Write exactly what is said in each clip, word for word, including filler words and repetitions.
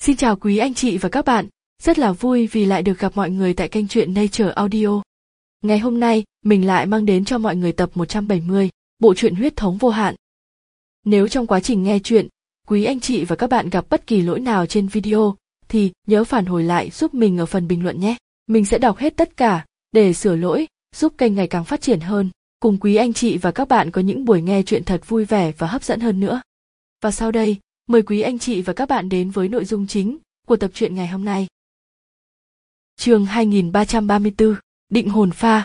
Xin chào quý anh chị và các bạn, rất là vui vì lại được gặp mọi người tại kênh truyện Nature Audio. Ngày hôm nay, mình lại mang đến cho mọi người tập một trăm bảy mươi, bộ truyện Huyết thống vô hạn. Nếu trong quá trình nghe truyện, quý anh chị và các bạn gặp bất kỳ lỗi nào trên video, thì nhớ phản hồi lại giúp mình ở phần bình luận nhé. Mình sẽ đọc hết tất cả, để sửa lỗi, giúp kênh ngày càng phát triển hơn, cùng quý anh chị và các bạn có những buổi nghe truyện thật vui vẻ và hấp dẫn hơn nữa. Và sau đây, mời quý anh chị và các bạn đến với nội dung chính của tập truyện ngày hôm nay. Chương hai nghìn ba trăm ba mươi tư, định hồn pha.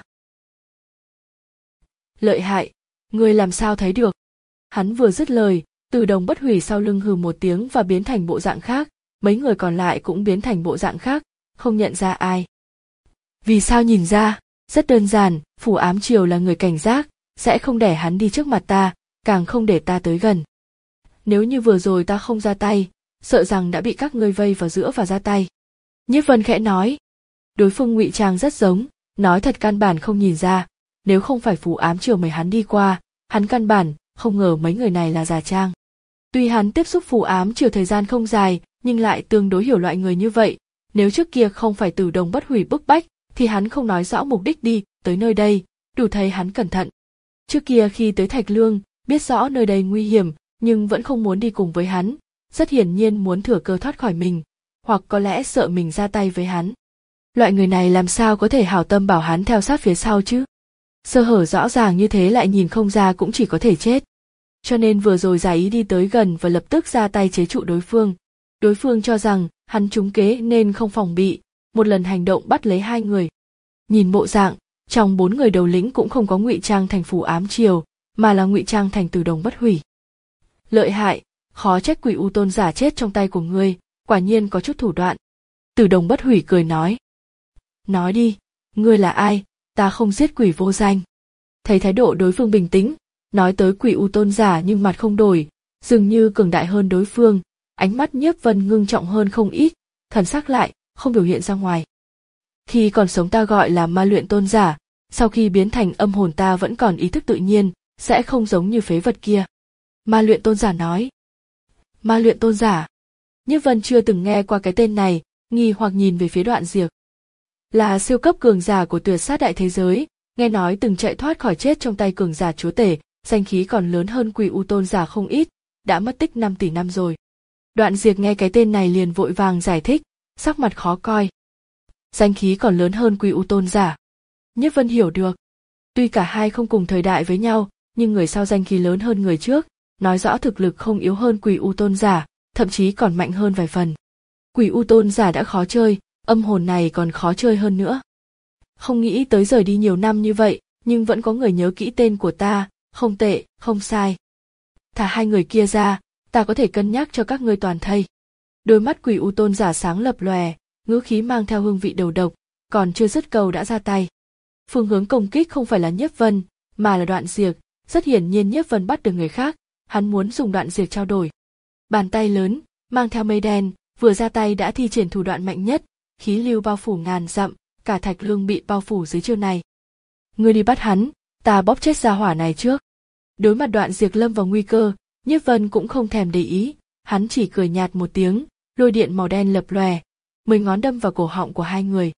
Lợi hại, ngươi làm sao thấy được? Hắn vừa dứt lời, Từ Đồng Bất Hủy sau lưng hừ một tiếng và biến thành bộ dạng khác, mấy người còn lại cũng biến thành bộ dạng khác, không nhận ra ai. Vì sao nhìn ra? Rất đơn giản, Phù Ám Triều là người cảnh giác, sẽ không để hắn đi trước mặt ta, càng không để ta tới gần. Nếu như vừa rồi ta không ra tay, sợ rằng đã bị các ngươi vây vào giữa và ra tay. Nhiếp Vân khẽ nói. Đối phương ngụy trang rất giống, nói thật căn bản không nhìn ra, nếu không phải Phù Ám Triều mời hắn đi qua, hắn căn bản không ngờ mấy người này là giả trang. Tuy hắn tiếp xúc Phù Ám Triều thời gian không dài, nhưng lại tương đối hiểu loại người như vậy, nếu trước kia không phải Từ Đồng Bất Hủy bức bách, thì hắn không nói rõ mục đích đi tới nơi đây, đủ thấy hắn cẩn thận. Trước kia khi tới Thạch Lương, biết rõ nơi đây nguy hiểm, nhưng vẫn không muốn đi cùng với hắn, rất hiển nhiên muốn thừa cơ thoát khỏi mình, hoặc có lẽ sợ mình ra tay với hắn. Loại người này làm sao có thể hảo tâm bảo hắn theo sát phía sau chứ? Sơ hở rõ ràng như thế lại nhìn không ra cũng chỉ có thể chết. Cho nên vừa rồi giả ý đi tới gần và lập tức ra tay chế trụ đối phương. Đối phương cho rằng hắn trúng kế nên không phòng bị, một lần hành động bắt lấy hai người. Nhìn bộ dạng, trong bốn người đầu lĩnh cũng không có ngụy trang thành Phù Ám Triều, mà là ngụy trang thành Từ Đồng Bất Hủy. Lợi hại, khó trách Quỷ U Tôn giả chết trong tay của ngươi, quả nhiên có chút thủ đoạn. Từ Đồng Bất Hủy cười nói. Nói đi, ngươi là ai, ta không giết quỷ vô danh. Thấy thái độ đối phương bình tĩnh, nói tới Quỷ U Tôn giả nhưng mặt không đổi, dường như cường đại hơn đối phương, ánh mắt Nhiếp Vân ngưng trọng hơn không ít, thần sắc lại không biểu hiện ra ngoài. Khi còn sống ta gọi là ma luyện tôn giả, sau khi biến thành âm hồn ta vẫn còn ý thức tự nhiên, sẽ không giống như phế vật kia. Ma luyện tôn giả nói. Ma luyện tôn giả. Nhiếp Vân chưa từng nghe qua cái tên này, nghi hoặc nhìn về phía Đoạn Diệp. Là siêu cấp cường giả của tuyệt sát đại thế giới, nghe nói từng chạy thoát khỏi chết trong tay cường giả chúa tể, danh khí còn lớn hơn Quỷ U tôn giả không ít, đã mất tích năm tỷ năm rồi. Đoạn Diệp nghe cái tên này liền vội vàng giải thích, sắc mặt khó coi. Danh khí còn lớn hơn Quỷ U tôn giả. Nhiếp Vân hiểu được. Tuy cả hai không cùng thời đại với nhau, nhưng người sau danh khí lớn hơn người trước, nói rõ thực lực không yếu hơn Quỷ U tôn giả, thậm chí còn mạnh hơn vài phần. Quỷ U tôn giả đã khó chơi, âm hồn này còn khó chơi hơn nữa. Không nghĩ tới rời đi nhiều năm như vậy, nhưng vẫn có người nhớ kỹ tên của ta, không tệ, không sai. Thả hai người kia ra, ta có thể cân nhắc cho các ngươi toàn thây. Đôi mắt Quỷ U tôn giả sáng lập lòe, ngữ khí mang theo hương vị đầu độc, còn chưa dứt câu đã ra tay. Phương hướng công kích không phải là Nhiếp Vân, mà là Đoạn Diệp, rất hiển nhiên Nhiếp Vân bắt được người khác, hắn muốn dùng Đoạn Diệp trao đổi. Bàn tay lớn, mang theo mây đen, vừa ra tay đã thi triển thủ đoạn mạnh nhất, khí lưu bao phủ ngàn dặm, cả Thạch Lương bị bao phủ dưới chiêu này. Ngươi đi bắt hắn, ta bóp chết gia hỏa này trước. Đối mặt Đoạn Diệp lâm vào nguy cơ, Nhiếp Vân cũng không thèm để ý, hắn chỉ cười nhạt một tiếng, lôi điện màu đen lập lòe, mười ngón đâm vào cổ họng của hai người.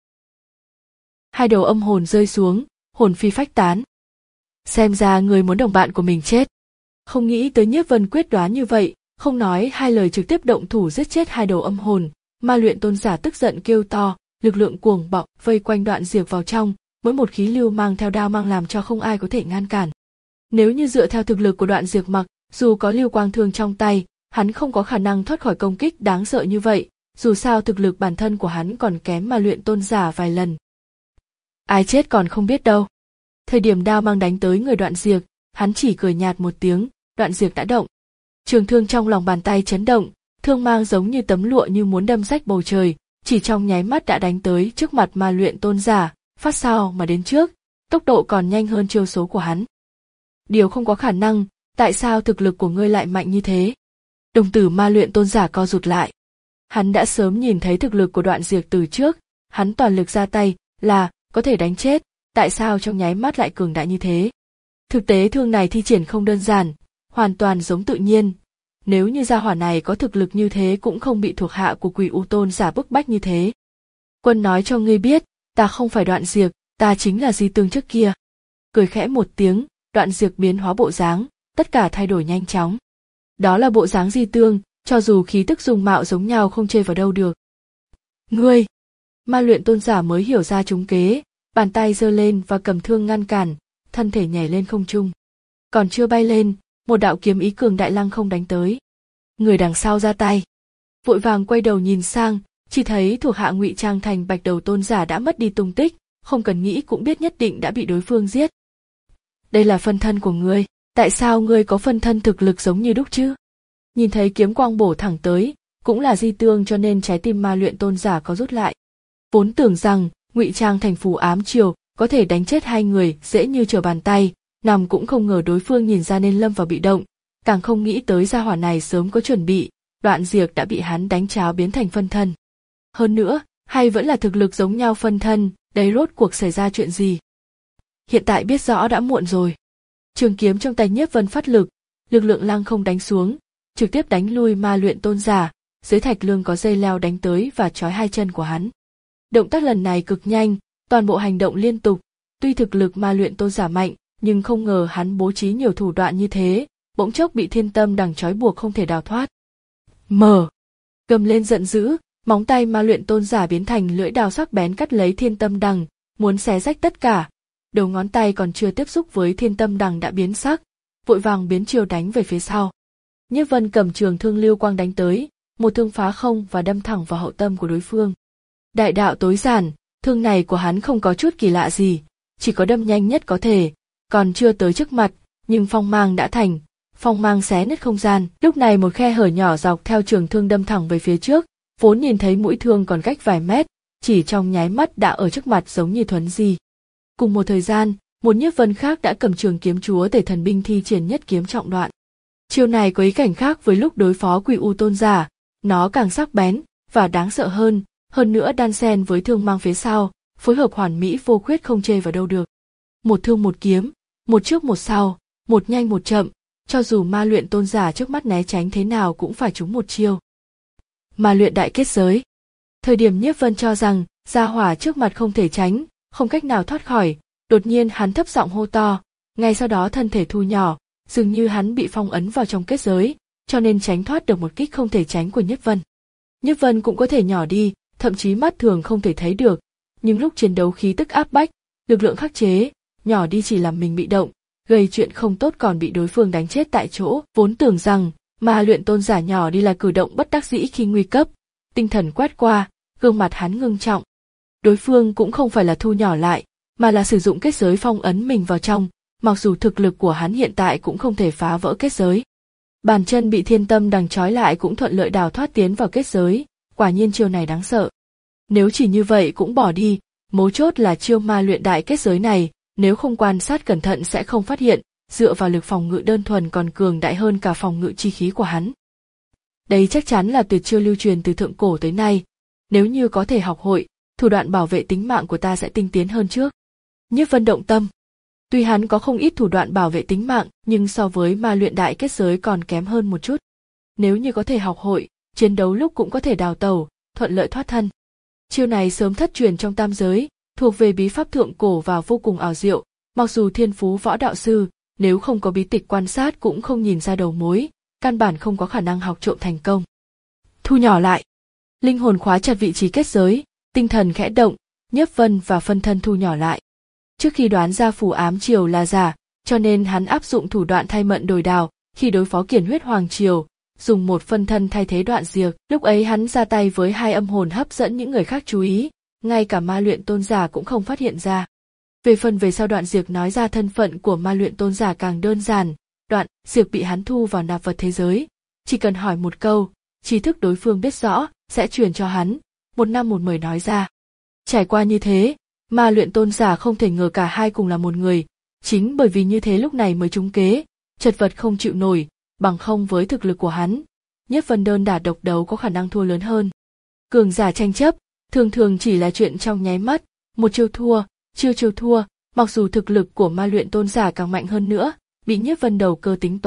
Hai đầu âm hồn rơi xuống, hồn phi phách tán. Xem ra người muốn đồng bạn của mình chết. Không nghĩ tới Nhiếp Vân quyết đoán như vậy, không nói hai lời trực tiếp động thủ giết chết hai đầu âm hồn. Ma luyện tôn giả tức giận kêu to, lực lượng cuồng bạo vây quanh Đoạn Diệp vào trong, mỗi một khí lưu mang theo đao mang làm cho không ai có thể ngăn cản. Nếu như dựa theo thực lực của Đoạn Diệp mặc, dù có lưu quang thương trong tay, hắn không có khả năng thoát khỏi công kích đáng sợ như vậy, dù sao thực lực bản thân của hắn còn kém ma luyện tôn giả vài lần. Ai chết còn không biết đâu. Thời điểm đao mang đánh tới người Đoạn Diệp, hắn chỉ cười nhạt một tiếng, Đoạn Diệp đã động. Trường thương trong lòng bàn tay chấn động, thương mang giống như tấm lụa như muốn đâm rách bầu trời, chỉ trong nháy mắt đã đánh tới trước mặt ma luyện tôn giả, phát sao mà đến trước, tốc độ còn nhanh hơn chiêu số của hắn. Điều không có khả năng, tại sao thực lực của ngươi lại mạnh như thế? Đồng tử ma luyện tôn giả co rụt lại. Hắn đã sớm nhìn thấy thực lực của Đoạn Diệp từ trước, hắn toàn lực ra tay là có thể đánh chết, tại sao trong nháy mắt lại cường đại như thế? Thực tế thương này thi triển không đơn giản, hoàn toàn giống tự nhiên. nếu như gia hỏa này có thực lực như thế cũng không bị thuộc hạ của Quỷ U Tôn giả bức bách như thế. Quân nói cho ngươi biết, ta không phải Đoạn Diệp, ta chính là Di Tương trước kia. Cười khẽ một tiếng, Đoạn Diệp biến hóa bộ dáng, tất cả thay đổi nhanh chóng. Đó là bộ dáng Di Tương, cho dù khí tức dung mạo giống nhau không chê vào đâu được. Ngươi! Ma luyện tôn giả mới hiểu ra trúng kế, bàn tay giơ lên và cầm thương ngăn cản, thân thể nhảy lên không trung. Còn chưa bay lên, một đạo kiếm ý cường đại lăng không đánh tới. Người đằng sau ra tay. Vội vàng quay đầu nhìn sang, chỉ thấy thuộc hạ ngụy trang thành bạch đầu tôn giả đã mất đi tung tích, không cần nghĩ cũng biết nhất định đã bị đối phương giết. Đây là phân thân của ngươi, tại sao ngươi có phân thân thực lực giống như đúc chứ? Nhìn thấy kiếm quang bổ thẳng tới, cũng là Di Tương cho nên trái tim ma luyện tôn giả có rút lại. Vốn tưởng rằng ngụy trang thành phù ám triều có thể đánh chết hai người dễ như trở bàn tay, nằm cũng không ngờ đối phương nhìn ra nên lâm vào bị động, càng không nghĩ tới gia hỏa này sớm có chuẩn bị, Đoạn Diệp đã bị hắn đánh cháo biến thành phân thân. Hơn nữa, hay vẫn là thực lực giống nhau phân thân, đấy rốt cuộc xảy ra chuyện gì? Hiện tại biết rõ đã muộn rồi. Trường kiếm trong tay Nhiếp Vân phát lực, lực lượng lăng không đánh xuống, trực tiếp đánh lui ma luyện tôn giả, dưới thạch lương có dây leo đánh tới và trói hai chân của hắn. Động tác lần này cực nhanh, toàn bộ hành động liên tục, tuy thực lực ma luyện tôn giả mạnh, nhưng không ngờ hắn bố trí nhiều thủ đoạn như thế, bỗng chốc bị thiên tâm đằng trói buộc không thể đào thoát. Mở! Gầm lên giận dữ, móng tay ma luyện tôn giả biến thành lưỡi đao sắc bén cắt lấy thiên tâm đằng, muốn xé rách tất cả. Đầu ngón tay còn chưa tiếp xúc với thiên tâm đằng đã biến sắc, vội vàng biến chiều đánh về phía sau. Nhiếp Vân cầm trường thương lưu quang đánh tới, một thương phá không và đâm thẳng vào hậu tâm của đối phương. Đại đạo tối giản, thương này của hắn không có chút kỳ lạ gì, chỉ có đâm nhanh nhất có thể, còn chưa tới trước mặt, nhưng phong mang đã thành, phong mang xé nứt không gian. Lúc này một khe hở nhỏ dọc theo trường thương đâm thẳng về phía trước, vốn nhìn thấy mũi thương còn cách vài mét, chỉ trong nháy mắt đã ở trước mặt giống như thuấn di. Cùng một thời gian, một Nhiếp Vân khác đã cầm trường kiếm chúa tể thần binh thi triển nhất kiếm trọng đoạn. Chiêu này có ý cảnh khác với lúc đối phó Quỷ U Tôn giả, nó càng sắc bén và đáng sợ hơn, hơn nữa đan xen với thương mang phía sau, phối hợp hoàn mỹ vô khuyết không chê vào đâu được. Một thương một kiếm, một trước một sau, một nhanh một chậm, cho dù ma luyện tôn giả trước mắt né tránh thế nào cũng phải trúng một chiêu. Ma luyện đại kết giới. Thời điểm Nhiếp Vân cho rằng gia hỏa trước mặt không thể tránh, không cách nào thoát khỏi, đột nhiên hắn thấp giọng hô to, ngay sau đó thân thể thu nhỏ, dường như hắn bị phong ấn vào trong kết giới, cho nên tránh thoát được một kích không thể tránh của Nhiếp Vân. Nhiếp Vân cũng có thể nhỏ đi, thậm chí mắt thường không thể thấy được, nhưng lúc chiến đấu khí tức áp bách, lực lượng khắc chế, nhỏ đi chỉ làm mình bị động, gây chuyện không tốt còn bị đối phương đánh chết tại chỗ. Vốn tưởng rằng ma luyện tôn giả nhỏ đi là cử động bất đắc dĩ khi nguy cấp, tinh thần quét qua, gương mặt hắn ngưng trọng. Đối phương cũng không phải là thu nhỏ lại, mà là sử dụng kết giới phong ấn mình vào trong, mặc dù thực lực của hắn hiện tại cũng không thể phá vỡ kết giới. Bàn chân bị thiên tâm đằng trói lại cũng thuận lợi đào thoát tiến vào kết giới, quả nhiên chiêu này đáng sợ. Nếu chỉ như vậy cũng bỏ đi, mấu chốt là chiêu ma luyện đại kết giới này, nếu không quan sát cẩn thận sẽ không phát hiện, dựa vào lực phòng ngự đơn thuần còn cường đại hơn cả phòng ngự chi khí của hắn. Đây chắc chắn là tuyệt chiêu lưu truyền từ thượng cổ tới nay, nếu như có thể học hội, thủ đoạn bảo vệ tính mạng của ta sẽ tinh tiến hơn trước. Nhiếp Vân động tâm. Tuy hắn có không ít thủ đoạn bảo vệ tính mạng, nhưng so với ma luyện đại kết giới còn kém hơn một chút. Nếu như có thể học hội, chiến đấu lúc cũng có thể đào tẩu, thuận lợi thoát thân. Chiêu này sớm thất truyền trong tam giới, thuộc về bí pháp thượng cổ và vô cùng ảo diệu, mặc dù thiên phú võ đạo sư, nếu không có bí tịch quan sát cũng không nhìn ra đầu mối, căn bản không có khả năng học trộm thành công. Thu nhỏ lại. Linh hồn khóa chặt vị trí kết giới, tinh thần khẽ động, Nhiếp Vân và phân thân thu nhỏ lại. Trước khi đoán ra phù ám triều là giả, cho nên hắn áp dụng thủ đoạn thay mận đổi đào, khi đối phó Kiền Huyết Hoàng triều, dùng một phân thân thay thế Đoạn Diệp. Lúc ấy hắn ra tay với hai âm hồn hấp dẫn những người khác chú ý, ngay cả ma luyện tôn giả cũng không phát hiện ra. Về phần về sau Đoạn Diệp nói ra thân phận của ma luyện tôn giả càng đơn giản, Đoạn Diệp bị hắn thu vào nạp vật thế giới, chỉ cần hỏi một câu, tri thức đối phương biết rõ, sẽ truyền cho hắn, một năm một mười nói ra. Trải qua như thế, ma luyện tôn giả không thể ngờ cả hai cùng là một người, chính bởi vì như thế lúc này mới trúng kế, chật vật không chịu nổi, bằng không với thực lực của hắn, Nhiếp Vân đơn đả độc đấu có khả năng thua lớn hơn. Cường giả tranh chấp, thường thường chỉ là chuyện trong nháy mắt, một chiêu thua, chiêu chiêu thua, mặc dù thực lực của ma luyện tôn giả càng mạnh hơn nữa, bị Nhiếp Vân đầu cơ tính toán,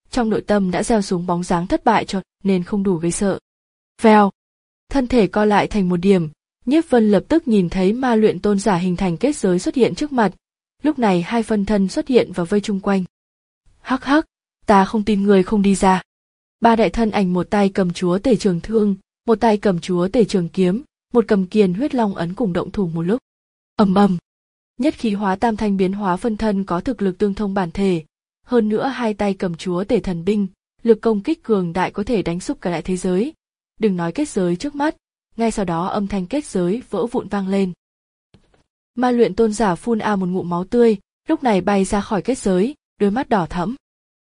trong nội tâm đã gieo xuống bóng dáng thất bại cho nên không đủ gây sợ. Vèo, thân thể co lại thành một điểm, Nhiếp Vân lập tức nhìn thấy ma luyện tôn giả hình thành kết giới xuất hiện trước mặt. Lúc này hai phân thân xuất hiện và vây chung quanh. Hắc hắc, ta không tin người không đi ra. Ba đại thân ảnh một tay cầm chúa tể trường thương, một tay cầm chúa tể trường kiếm, một cầm kiền huyết long ấn cùng động thủ một lúc. Ầm ầm, nhất khí hóa tam thanh biến hóa phân thân có thực lực tương thông bản thể, hơn nữa hai tay cầm chúa tể thần binh, lực công kích cường đại có thể đánh sụp cả đại thế giới. Đừng nói kết giới trước mắt, ngay sau đó âm thanh kết giới vỡ vụn vang lên. Ma luyện tôn giả phun a một ngụm máu tươi, lúc này bay ra khỏi kết giới, đôi mắt đỏ thẫm.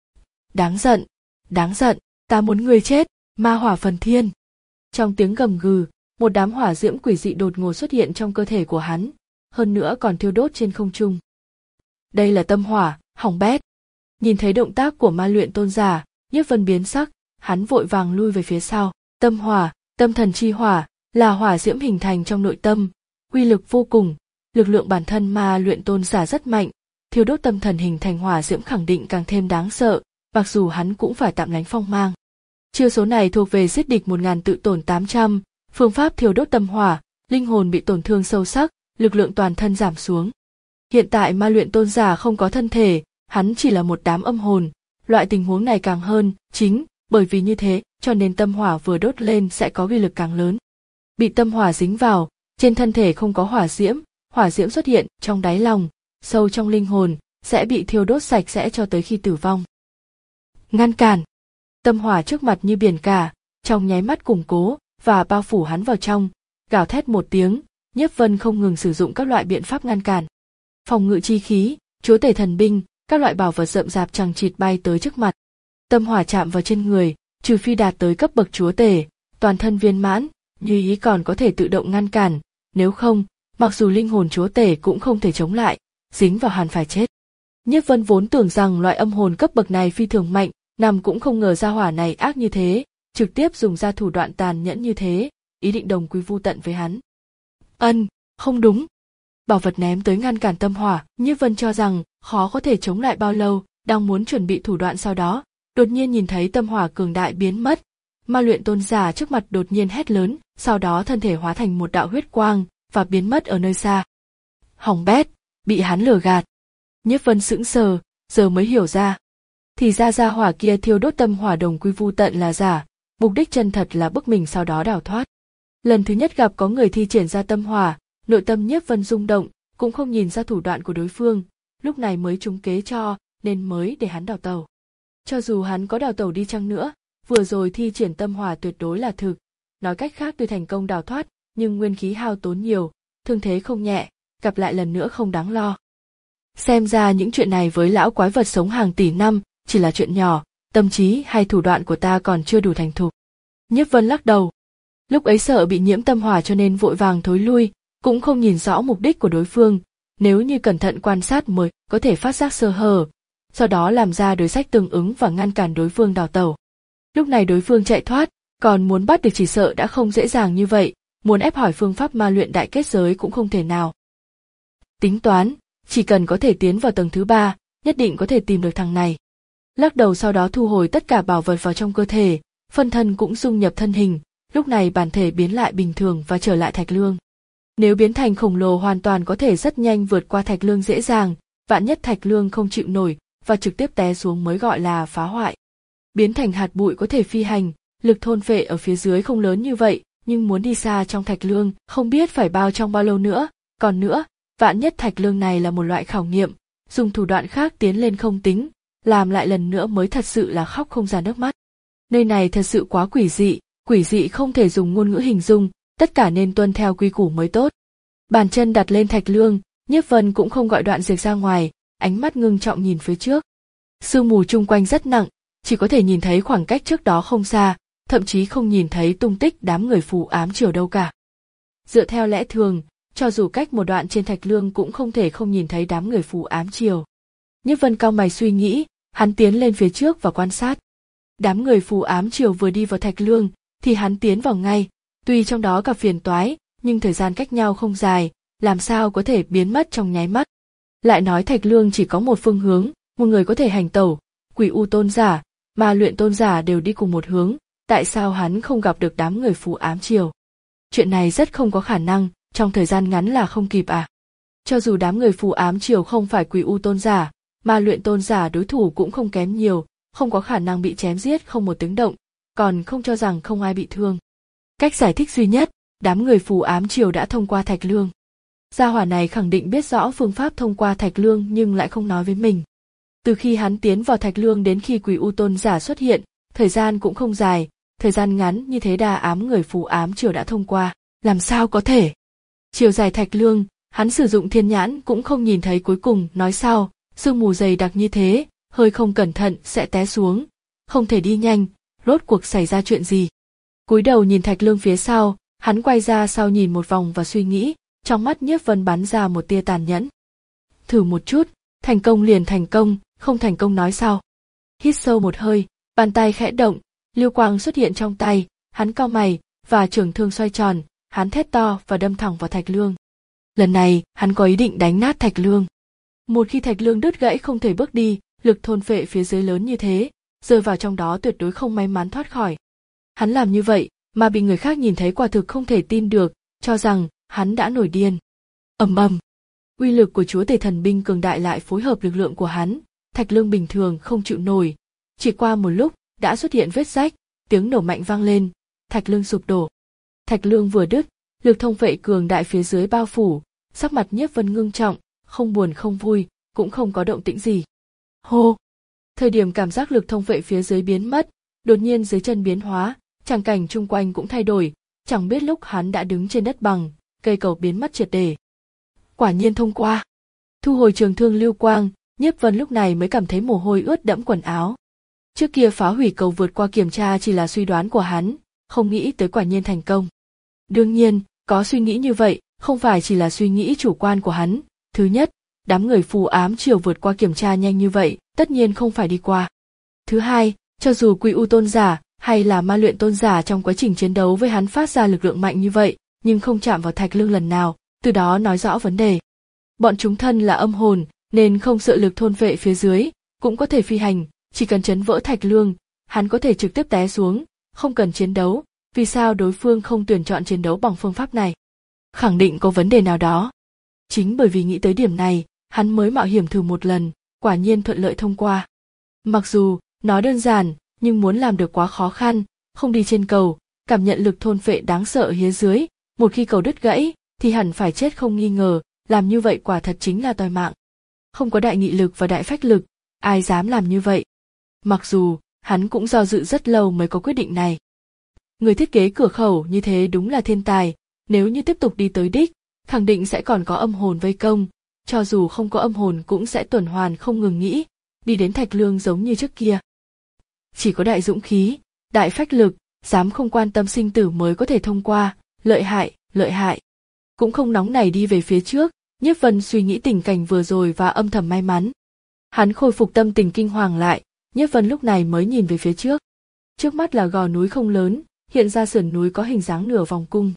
Đáng giận, đáng giận, ta muốn người chết, ma hỏa phần thiên. Trong tiếng gầm gừ, một đám hỏa diễm quỷ dị đột ngột xuất hiện trong cơ thể của hắn, hơn nữa còn thiêu đốt trên không trung. Đây là tâm hỏa, hỏng bét. Nhìn thấy động tác của ma luyện tôn giả, Nhiếp Vân biến sắc, hắn vội vàng lui về phía sau. Tâm hỏa, tâm thần chi hỏa, là hỏa diễm hình thành trong nội tâm, uy lực vô cùng, lực lượng bản thân ma luyện tôn giả rất mạnh, thiêu đốt tâm thần hình thành hỏa diễm khẳng định càng thêm đáng sợ, mặc dù hắn cũng phải tạm lánh phong mang. Chiêu số này thuộc về giết địch một ngàn tự tổn tám trăm, phương pháp thiêu đốt tâm hỏa, linh hồn bị tổn thương sâu sắc, lực lượng toàn thân giảm xuống. Hiện tại ma luyện tôn giả không có thân thể, hắn chỉ là một đám âm hồn, loại tình huống này càng hơn, chính bởi vì như thế, cho nên tâm hỏa vừa đốt lên sẽ có uy lực càng lớn. Bị tâm hỏa dính vào, trên thân thể không có hỏa diễm, hỏa diễm xuất hiện trong đáy lòng, sâu trong linh hồn, sẽ bị thiêu đốt sạch sẽ cho tới khi tử vong. Ngăn cản. Tâm hỏa trước mặt như biển cả, trong nháy mắt củng cố và bao phủ hắn vào trong, gào thét một tiếng, Nhiếp Vân không ngừng sử dụng các loại biện pháp ngăn cản. Phòng ngự chi khí, chúa tể thần binh, các loại bảo vật rậm rạp chằng chịt bay tới trước mặt. Tâm hỏa chạm vào trên người, trừ phi đạt tới cấp bậc chúa tể, toàn thân viên mãn, như ý còn có thể tự động ngăn cản, nếu không, mặc dù linh hồn chúa tể cũng không thể chống lại, dính vào hẳn phải chết. Nhiếp Vân vốn tưởng rằng loại âm hồn cấp bậc này phi thường mạnh, nằm cũng không ngờ ra hỏa này ác như thế, trực tiếp dùng ra thủ đoạn tàn nhẫn như thế, ý định đồng quy vu tận với hắn. Ân, không đúng. Bảo vật ném tới ngăn cản tâm hỏa, Nhiếp Vân cho rằng khó có thể chống lại bao lâu, đang muốn chuẩn bị thủ đoạn sau đó, đột nhiên nhìn thấy tâm hỏa cường đại biến mất. Ma luyện tôn giả trước mặt đột nhiên hét lớn, sau đó thân thể hóa thành một đạo huyết quang và biến mất ở nơi xa. Hỏng bét, bị hắn lừa gạt. Nhiếp Vân sững sờ, giờ mới hiểu ra. Thì ra gia hỏa kia thiêu đốt tâm hỏa đồng quy vu tận là giả, mục đích chân thật là bức mình sau đó đào thoát. Lần thứ nhất gặp có người thi triển ra tâm hỏa, nội tâm Nhiếp Vân rung động, cũng không nhìn ra thủ đoạn của đối phương, lúc này mới trúng kế cho, nên mới để hắn đào tẩu. Cho dù hắn có đào tẩu đi chăng nữa, vừa rồi thi triển tâm hỏa tuyệt đối là thực. Nói cách khác tuy thành công đào thoát, nhưng nguyên khí hao tốn nhiều, thương thế không nhẹ, gặp lại lần nữa không đáng lo. Xem ra những chuyện này với lão quái vật sống hàng tỷ năm, chỉ là chuyện nhỏ, tâm trí hay thủ đoạn của ta còn chưa đủ thành thục. Nhiếp Vân lắc đầu. Lúc ấy sợ bị nhiễm tâm hỏa cho nên vội vàng thối lui, cũng không nhìn rõ mục đích của đối phương, nếu như cẩn thận quan sát mới có thể phát giác sơ hở, sau đó làm ra đối sách tương ứng và ngăn cản đối phương đào tẩu. Lúc này đối phương chạy thoát, còn muốn bắt được chỉ sợ đã không dễ dàng như vậy, muốn ép hỏi phương pháp ma luyện đại kết giới cũng không thể nào. Tính toán, chỉ cần có thể tiến vào tầng thứ ba, nhất định có thể tìm được thằng này. Lắc đầu sau đó thu hồi tất cả bảo vật vào trong cơ thể, phân thân cũng dung nhập thân hình, lúc này bản thể biến lại bình thường và trở lại Thạch Lương. Nếu biến thành khổng lồ hoàn toàn có thể rất nhanh vượt qua Thạch Lương dễ dàng, vạn nhất Thạch Lương không chịu nổi và trực tiếp té xuống mới gọi là phá hoại. Biến thành hạt bụi có thể phi hành, lực thôn phệ ở phía dưới không lớn như vậy, nhưng muốn đi xa trong Thạch Lương không biết phải bao trong bao lâu nữa, còn nữa, vạn nhất Thạch Lương này là một loại khảo nghiệm, dùng thủ đoạn khác tiến lên không tính, làm lại lần nữa mới thật sự là khóc không ra nước mắt. Nơi này thật sự quá quỷ dị, quỷ dị không thể dùng ngôn ngữ hình dung, tất cả nên tuân theo quy củ mới tốt. Bàn chân đặt lên Thạch Lương, Nhiếp Vân cũng không gọi Đoạn Diệt ra ngoài, ánh mắt ngưng trọng nhìn phía trước. Sương mù chung quanh rất nặng, chỉ có thể nhìn thấy khoảng cách trước đó không xa, thậm chí không nhìn thấy tung tích đám người phù ám triều đâu cả. Dựa theo lẽ thường, cho dù cách một đoạn trên Thạch Lương cũng không thể không nhìn thấy đám người phù ám triều. Nhiếp Vân cau mày suy nghĩ, hắn tiến lên phía trước và quan sát. Đám người phù ám triều vừa đi vào Thạch Lương, thì hắn tiến vào ngay, tuy trong đó gặp phiền toái, nhưng thời gian cách nhau không dài, làm sao có thể biến mất trong nháy mắt. Lại nói Thạch Lương chỉ có một phương hướng, một người có thể hành tẩu, Quỷ U tôn giả, mà luyện tôn giả đều đi cùng một hướng, tại sao hắn không gặp được đám người phù ám triều? Chuyện này rất không có khả năng, trong thời gian ngắn là không kịp à. Cho dù đám người phù ám triều không phải Quỷ U tôn giả, mà luyện tôn giả đối thủ cũng không kém nhiều, không có khả năng bị chém giết không một tiếng động, còn không cho rằng không ai bị thương. Cách giải thích duy nhất, đám người phù ám triều đã thông qua Thạch Lương. Gia hỏa này khẳng định biết rõ phương pháp thông qua Thạch Lương nhưng lại không nói với mình. Từ khi hắn tiến vào Thạch Lương đến khi Quỷ U tôn giả xuất hiện, thời gian cũng không dài, thời gian ngắn như thế đa ám người phù ám triều đã thông qua, làm sao có thể? Chiều dài Thạch Lương, hắn sử dụng thiên nhãn cũng không nhìn thấy cuối cùng, nói sao, sương mù dày đặc như thế, hơi không cẩn thận sẽ té xuống, không thể đi nhanh, rốt cuộc xảy ra chuyện gì? Cúi đầu nhìn Thạch Lương phía sau, hắn quay ra sau nhìn một vòng và suy nghĩ, trong mắt Nhiếp Vân bắn ra một tia tàn nhẫn. Thử một chút, thành công liền thành công, không thành công nói sao? Hít sâu một hơi, bàn tay khẽ động, lưu quang xuất hiện trong tay, hắn cau mày và trường thương xoay tròn, hắn thét to và đâm thẳng vào Thạch Lương. Lần này, hắn có ý định đánh nát Thạch Lương. Một khi Thạch Lương đứt gãy không thể bước đi, lực thôn phệ phía dưới lớn như thế, rơi vào trong đó tuyệt đối không may mắn thoát khỏi. Hắn làm như vậy, mà bị người khác nhìn thấy quả thực không thể tin được, cho rằng hắn đã nổi điên. Ầm ầm, uy lực của chúa tể thần binh cường đại lại phối hợp lực lượng của hắn, Thạch Lương bình thường không chịu nổi. Chỉ qua một lúc, đã xuất hiện vết rách, tiếng nổ mạnh vang lên, Thạch Lương sụp đổ. Thạch Lương vừa đứt, lực thông phệ cường đại phía dưới bao phủ, sắc mặt Nhiếp Vân ngưng trọng, không buồn không vui, cũng không có động tĩnh gì. Hô! Thời điểm cảm giác lực thông phệ phía dưới biến mất, đột nhiên dưới chân biến hóa, tràng cảnh chung quanh cũng thay đổi, chẳng biết lúc hắn đã đứng trên đất bằng, cây cầu biến mất triệt để. Quả nhiên thông qua. Thu hồi trường thương lưu quang, Nhiếp Vân lúc này mới cảm thấy mồ hôi ướt đẫm quần áo. Trước kia phá hủy cầu vượt qua kiểm tra chỉ là suy đoán của hắn, không nghĩ tới quả nhiên thành công. Đương nhiên, có suy nghĩ như vậy, không phải chỉ là suy nghĩ chủ quan của hắn. Thứ nhất, đám người phù ám triều vượt qua kiểm tra nhanh như vậy, tất nhiên không phải đi qua. Thứ hai, cho dù Quỷ U tôn giả hay là ma luyện tôn giả trong quá trình chiến đấu với hắn phát ra lực lượng mạnh như vậy, nhưng không chạm vào Thạch Lương lần nào, từ đó nói rõ vấn đề. Bọn chúng thân là âm hồn, nên không sợ lực thôn phệ phía dưới, cũng có thể phi hành, chỉ cần chấn vỡ Thạch Lương, hắn có thể trực tiếp té xuống, không cần chiến đấu. Vì sao đối phương không tuyển chọn chiến đấu bằng phương pháp này? Khẳng định có vấn đề nào đó. Chính bởi vì nghĩ tới điểm này, hắn mới mạo hiểm thử một lần, quả nhiên thuận lợi thông qua. Mặc dù, nói đơn giản, nhưng muốn làm được quá khó khăn, không đi trên cầu, cảm nhận lực thôn phệ đáng sợ phía dưới, một khi cầu đứt gãy, thì hẳn phải chết không nghi ngờ, làm như vậy quả thật chính là toi mạng. Không có đại nghị lực và đại phách lực, ai dám làm như vậy? Mặc dù, hắn cũng do dự rất lâu mới có quyết định này. Người thiết kế cửa khẩu như thế đúng là thiên tài, nếu như tiếp tục đi tới đích, khẳng định sẽ còn có âm hồn vây công, cho dù không có âm hồn cũng sẽ tuần hoàn không ngừng nghĩ, đi đến Thạch Lương giống như trước kia. Chỉ có đại dũng khí, đại phách lực, dám không quan tâm sinh tử mới có thể thông qua, lợi hại, lợi hại. Cũng không nóng nảy đi về phía trước, Nhiếp Vân suy nghĩ tình cảnh vừa rồi và âm thầm may mắn. Hắn khôi phục tâm tình kinh hoàng lại, Nhiếp Vân lúc này mới nhìn về phía trước. Trước mắt là gò núi không lớn, hiện ra sườn núi có hình dáng nửa vòng cung.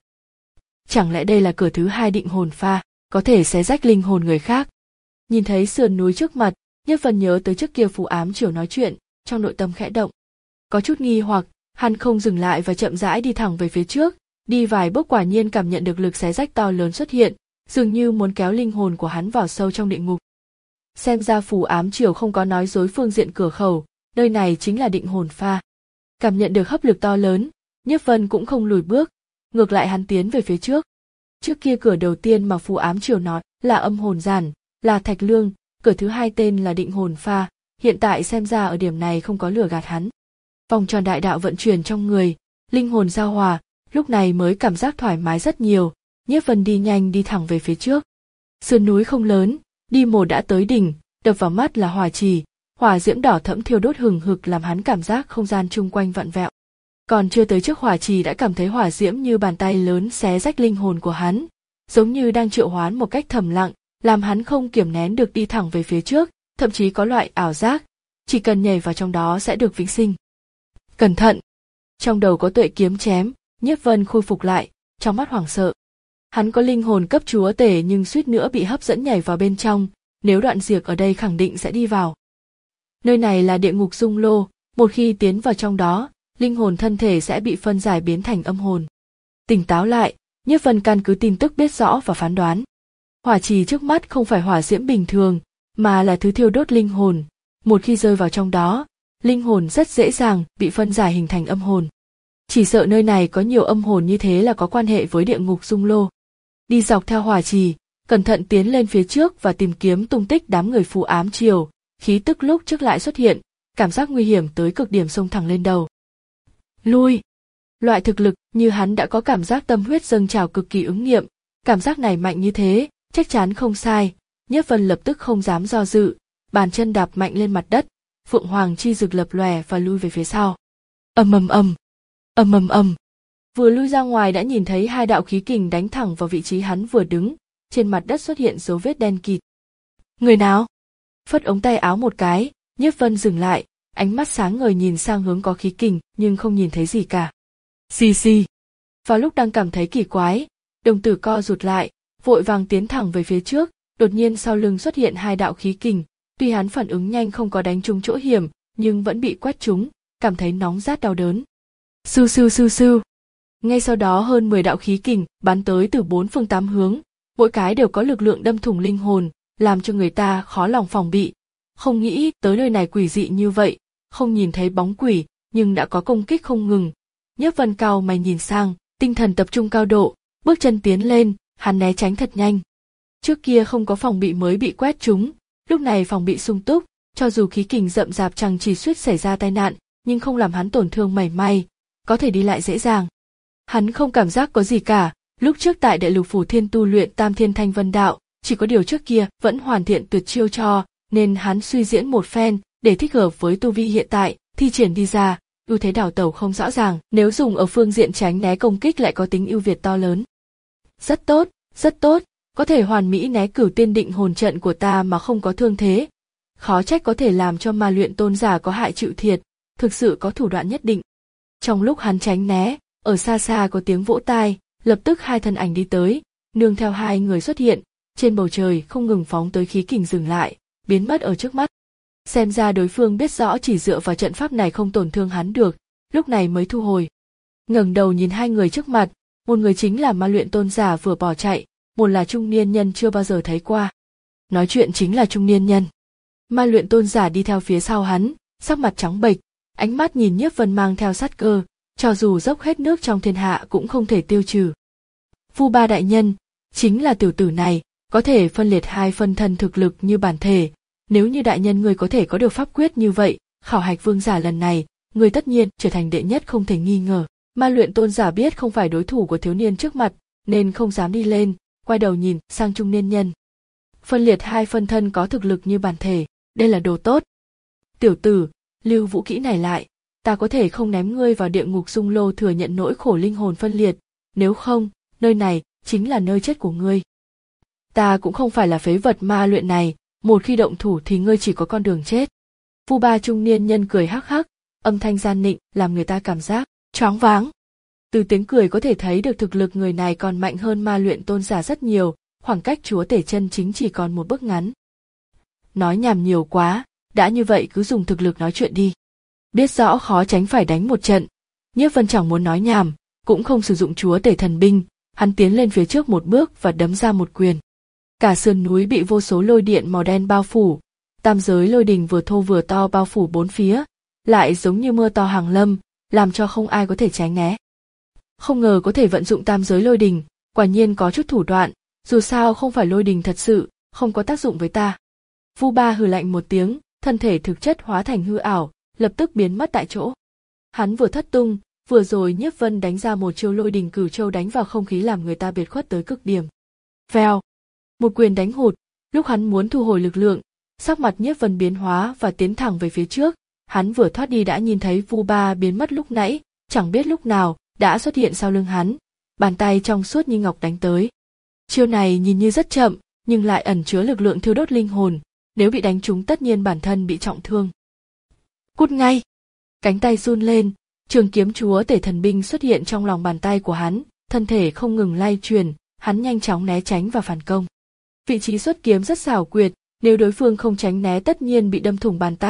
Chẳng lẽ đây là cửa thứ hai định hồn pha, có thể xé rách linh hồn người khác? Nhìn thấy sườn núi trước mặt, Nhiếp Vân nhớ tới trước kia phù ám triều nói chuyện, trong nội tâm khẽ động. Có chút nghi hoặc, hắn không dừng lại và chậm rãi đi thẳng về phía trước, đi vài bước quả nhiên cảm nhận được lực xé rách to lớn xuất hiện, dường như muốn kéo linh hồn của hắn vào sâu trong địa ngục. Xem ra phù ám triều không có nói dối phương diện cửa khẩu, nơi này chính là định hồn pha. Cảm nhận được hấp lực to lớn, Nhiếp Vân cũng không lùi bước, ngược lại hắn tiến về phía trước. Trước kia cửa đầu tiên mà phù ám triều nói là âm hồn giản, là Thạch Lương, cửa thứ hai tên là định hồn pha, hiện tại xem ra ở điểm này không có lừa gạt hắn. Vòng tròn đại đạo vận chuyển trong người, linh hồn giao hòa, lúc này mới cảm giác thoải mái rất nhiều, Nhiếp Vân đi nhanh đi thẳng về phía trước. Sườn núi không lớn, đi một đã tới đỉnh, đập vào mắt là hỏa trì, hỏa diễm đỏ thẫm thiêu đốt hừng hực làm hắn cảm giác không gian chung quanh vặn vẹo. Còn chưa tới trước hỏa trì đã cảm thấy hỏa diễm như bàn tay lớn xé rách linh hồn của hắn, giống như đang triệu hoán một cách thầm lặng, làm hắn không kiềm nén được đi thẳng về phía trước, thậm chí có loại ảo giác, chỉ cần nhảy vào trong đó sẽ được vĩnh sinh. Cẩn thận! Trong đầu có tuệ kiếm chém, Nhiếp Vân khôi phục lại, trong mắt hoảng sợ. Hắn có linh hồn cấp chúa tể nhưng suýt nữa bị hấp dẫn nhảy vào bên trong, nếu đoạn diệt ở đây khẳng định sẽ đi vào. Nơi này là địa ngục dung lô, Một khi tiến vào trong đó, linh hồn thân thể sẽ bị phân giải biến thành âm hồn. Tỉnh táo lại, Nhiếp Vân căn cứ tin tức biết rõ và phán đoán. Hỏa trì trước mắt không phải hỏa diễm bình thường, mà là thứ thiêu đốt linh hồn. Một khi rơi vào trong đó, linh hồn rất dễ dàng bị phân giải hình thành âm hồn. Chỉ sợ nơi này có nhiều âm hồn như thế là có quan hệ với địa ngục dung lô. Đi dọc theo hỏa trì, cẩn thận tiến lên phía trước và tìm kiếm tung tích đám người phù ám triều, khí tức lúc trước lại xuất hiện, cảm giác nguy hiểm tới cực điểm xông thẳng lên đầu. Lui! Loại thực lực như hắn đã có cảm giác tâm huyết dâng trào cực kỳ ứng nghiệm, cảm giác này mạnh như thế, chắc chắn không sai. Nhiếp Vân lập tức không dám do dự, bàn chân đạp mạnh lên mặt đất, phượng hoàng chi rực lập lòe và lui về phía sau. Ầm ầm ầm, ầm ầm ầm. Vừa lui ra ngoài đã nhìn thấy hai đạo khí kình đánh thẳng vào vị trí hắn vừa đứng, trên mặt đất xuất hiện dấu vết đen kịt. Người nào? Phất ống tay áo một cái, Nhiếp Vân dừng lại, ánh mắt sáng ngời nhìn sang hướng có khí kình nhưng không nhìn thấy gì cả. Xì xì. Vào lúc đang cảm thấy kỳ quái, đồng tử co rụt lại, vội vàng tiến thẳng về phía trước, đột nhiên sau lưng xuất hiện hai đạo khí kình, tuy hắn phản ứng nhanh không có đánh trúng chỗ hiểm, nhưng vẫn bị quét trúng, cảm thấy nóng rát đau đớn. Sưu sưu sưu sưu. Ngay sau đó hơn mười đạo khí kình bắn tới từ bốn phương tám hướng, mỗi cái đều có lực lượng đâm thủng linh hồn, làm cho người ta khó lòng phòng bị. Không nghĩ tới nơi này quỷ dị như vậy, không nhìn thấy bóng quỷ, nhưng đã có công kích không ngừng. Nhiếp Vân cau mày nhìn sang, tinh thần tập trung cao độ, bước chân tiến lên, hắn né tránh thật nhanh. Trước kia không có phòng bị mới bị quét trúng, lúc này phòng bị sung túc, cho dù khí kình rậm rạp chẳng chỉ suýt xảy ra tai nạn, nhưng không làm hắn tổn thương mảy may, có thể đi lại dễ dàng. Hắn không cảm giác có gì cả, lúc trước tại Đại Lục Phủ Thiên tu luyện Tam Thiên Thanh Vân Đạo, chỉ có điều trước kia vẫn hoàn thiện tuyệt chiêu cho, nên hắn suy diễn một phen để thích hợp với tu vi hiện tại, thi triển đi ra, ưu thế đảo tẩu không rõ ràng, nếu dùng ở phương diện tránh né công kích lại có tính ưu việt to lớn. Rất tốt, rất tốt, có thể hoàn mỹ né Cửu Tiên Định hồn trận của ta mà không có thương thế. Khó trách có thể làm cho ma luyện tôn giả có hại chịu thiệt, thực sự có thủ đoạn nhất định. Trong lúc hắn tránh né, ở xa xa có tiếng vỗ tai, lập tức hai thân ảnh đi tới, nương theo hai người xuất hiện, trên bầu trời không ngừng phóng tới khí kình dừng lại, biến mất ở trước mắt. Xem ra đối phương biết rõ chỉ dựa vào trận pháp này không tổn thương hắn được, lúc này mới thu hồi. Ngẩng đầu nhìn hai người trước mặt, một người chính là ma luyện tôn giả vừa bỏ chạy, một là trung niên nhân chưa bao giờ thấy qua. Nói chuyện chính là trung niên nhân. Ma luyện tôn giả đi theo phía sau hắn, sắc mặt trắng bệch, ánh mắt nhìn Nhiếp Vân mang theo sát cơ, cho dù dốc hết nước trong thiên hạ cũng không thể tiêu trừ. Vu Ba đại nhân, chính là tiểu tử này, có thể phân liệt hai phân thân thực lực như bản thể. Nếu như đại nhân ngươi có thể có được pháp quyết như vậy, khảo hạch vương giả lần này, ngươi tất nhiên trở thành đệ nhất không thể nghi ngờ. Ma luyện tôn giả biết không phải đối thủ của thiếu niên trước mặt, nên không dám đi lên, quay đầu nhìn sang trung niên nhân. Phân liệt hai phân thân có thực lực như bản thể, đây là đồ tốt. Tiểu tử, lưu vũ kỹ này lại, ta có thể không ném ngươi vào địa ngục dung lô thừa nhận nỗi khổ linh hồn phân liệt, nếu không, nơi này chính là nơi chết của ngươi. Ta cũng không phải là phế vật ma luyện này, một khi động thủ thì ngươi chỉ có con đường chết. Vu Ba trung niên nhân cười hắc hắc, âm thanh gian nịnh làm người ta cảm giác choáng váng. Từ tiếng cười có thể thấy được thực lực người này còn mạnh hơn ma luyện tôn giả rất nhiều, khoảng cách chúa tể chân chính chỉ còn một bước ngắn. Nói nhảm nhiều quá, đã như vậy cứ dùng thực lực nói chuyện đi. Biết rõ khó tránh phải đánh một trận, Nhiếp Vân chẳng muốn nói nhảm, cũng không sử dụng chúa tể thần binh, hắn tiến lên phía trước một bước và đấm ra một quyền. Cả sườn núi bị vô số lôi điện màu đen bao phủ, tam giới lôi đình vừa thô vừa to bao phủ bốn phía, lại giống như mưa to hàng lâm, làm cho không ai có thể tránh né. Không ngờ có thể vận dụng tam giới lôi đình, quả nhiên có chút thủ đoạn, dù sao không phải lôi đình thật sự, không có tác dụng với ta. Vu Ba hừ lạnh một tiếng, thân thể thực chất hóa thành hư ảo, lập tức biến mất tại chỗ. Hắn vừa thất tung, vừa rồi Nhiếp Vân đánh ra một chiêu lôi đình cửu châu đánh vào không khí làm người ta biệt khuất tới cực điểm. Vèo, một quyền đánh hụt, lúc hắn muốn thu hồi lực lượng, sắc mặt Nhiếp Vân biến hóa và tiến thẳng về phía trước, hắn vừa thoát đi đã nhìn thấy Vu Ba biến mất lúc nãy, chẳng biết lúc nào đã xuất hiện sau lưng hắn, bàn tay trong suốt như ngọc đánh tới. Chiêu này nhìn như rất chậm, nhưng lại ẩn chứa lực lượng thiêu đốt linh hồn, nếu bị đánh trúng tất nhiên bản thân bị trọng thương. Cút ngay! Cánh tay run lên, trường kiếm chúa tể thần binh xuất hiện trong lòng bàn tay của hắn, thân thể không ngừng lay chuyển, hắn nhanh chóng né tránh và phản công. Vị trí xuất kiếm rất xảo quyệt, nếu đối phương không tránh né tất nhiên bị đâm thủng bàn tay,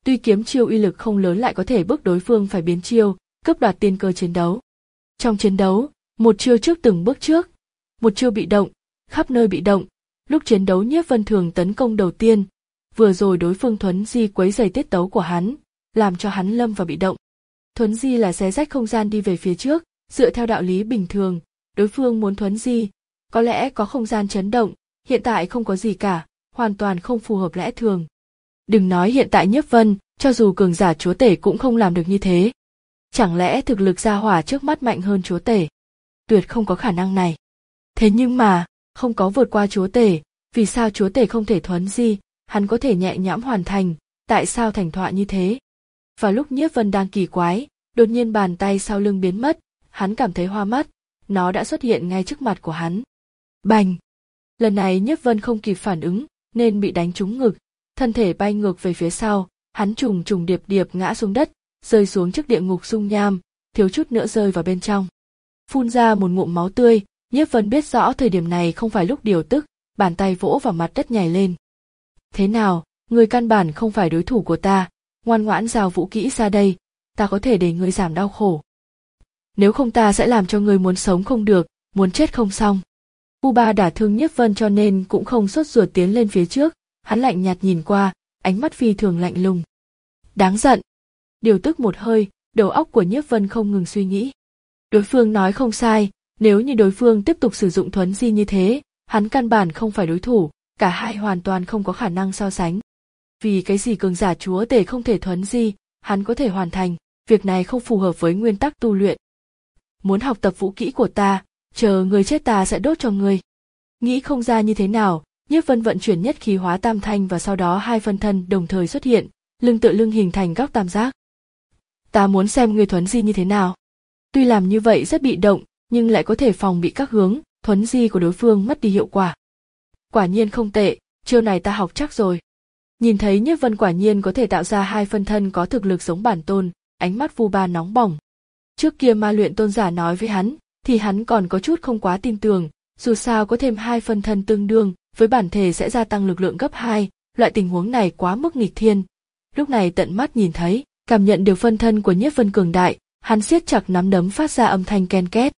Tuy kiếm chiêu uy lực không lớn lại có thể bức đối phương phải biến chiêu, cướp đoạt tiên cơ chiến đấu. Trong chiến đấu, một chiêu trước từng bước trước, một chiêu bị động, khắp nơi bị động. Lúc chiến đấu Nhiếp Vân thường tấn công đầu tiên, vừa rồi đối phương thuấn di quấy rầy tiết tấu của hắn, làm cho hắn lâm vào bị động. Thuấn di là xé rách không gian đi về phía trước, dựa theo đạo lý bình thường, đối phương muốn thuấn di, có lẽ có không gian chấn động, hiện tại không có gì cả, hoàn toàn không phù hợp lẽ thường. Đừng nói hiện tại Nhiếp Vân, cho dù cường giả chúa tể cũng không làm được như thế. Chẳng lẽ thực lực gia hỏa trước mắt mạnh hơn chúa tể? Tuyệt không có khả năng này. Thế nhưng mà, không có vượt qua chúa tể, vì sao chúa tể không thể thuấn di, hắn có thể nhẹ nhõm hoàn thành, tại sao thành thọa như thế? Vào lúc Nhiếp Vân đang kỳ quái, đột nhiên bàn tay sau lưng biến mất, hắn cảm thấy hoa mắt, nó đã xuất hiện ngay trước mặt của hắn. Bành! Lần này Nhiếp Vân không kịp phản ứng, nên bị đánh trúng ngực, thân thể bay ngược về phía sau, hắn trùng trùng điệp điệp ngã xuống đất, rơi xuống trước địa ngục dung nham, thiếu chút nữa rơi vào bên trong. Phun ra một ngụm máu tươi, Nhiếp Vân biết rõ thời điểm này không phải lúc điều tức, bàn tay vỗ vào mặt đất nhảy lên. Thế nào, người căn bản không phải đối thủ của ta, ngoan ngoãn giao vũ kỹ ra đây, ta có thể để ngươi giảm đau khổ. Nếu không ta sẽ làm cho ngươi muốn sống không được, muốn chết không xong. Vu Ba đả thương Nhiếp Vân cho nên cũng không sốt ruột tiến lên phía trước, hắn lạnh nhạt nhìn qua, ánh mắt phi thường lạnh lùng. Đáng giận. Điều tức một hơi, đầu óc của Nhiếp Vân không ngừng suy nghĩ. Đối phương nói không sai, nếu như đối phương tiếp tục sử dụng thuấn di như thế, hắn căn bản không phải đối thủ, cả hai hoàn toàn không có khả năng so sánh. Vì cái gì cường giả chúa tể không thể thuấn di, hắn có thể hoàn thành, việc này không phù hợp với nguyên tắc tu luyện. Muốn học tập vũ kỹ của ta, chờ người chết ta sẽ đốt cho ngươi. Nghĩ không ra như thế nào, Nhiếp Vân vận chuyển nhất khí hóa tam thanh và sau đó hai phân thân đồng thời xuất hiện, lưng tựa lưng hình thành góc tam giác. Ta muốn xem ngươi thuấn di như thế nào. Tuy làm như vậy rất bị động, nhưng lại có thể phòng bị các hướng, thuấn di của đối phương mất đi hiệu quả. Quả nhiên không tệ, chiêu này ta học chắc rồi. Nhìn thấy Nhiếp Vân quả nhiên có thể tạo ra hai phân thân có thực lực giống bản tôn, ánh mắt Vu Ba nóng bỏng. Trước kia ma luyện tôn giả nói với hắn, thì hắn còn có chút không quá tin tưởng, dù sao có thêm hai phân thân tương đương, với bản thể sẽ gia tăng lực lượng gấp hai, loại tình huống này quá mức nghịch thiên. Lúc này tận mắt nhìn thấy, cảm nhận được phân thân của Nhiếp Vân cường đại, hắn siết chặt nắm đấm phát ra âm thanh ken két.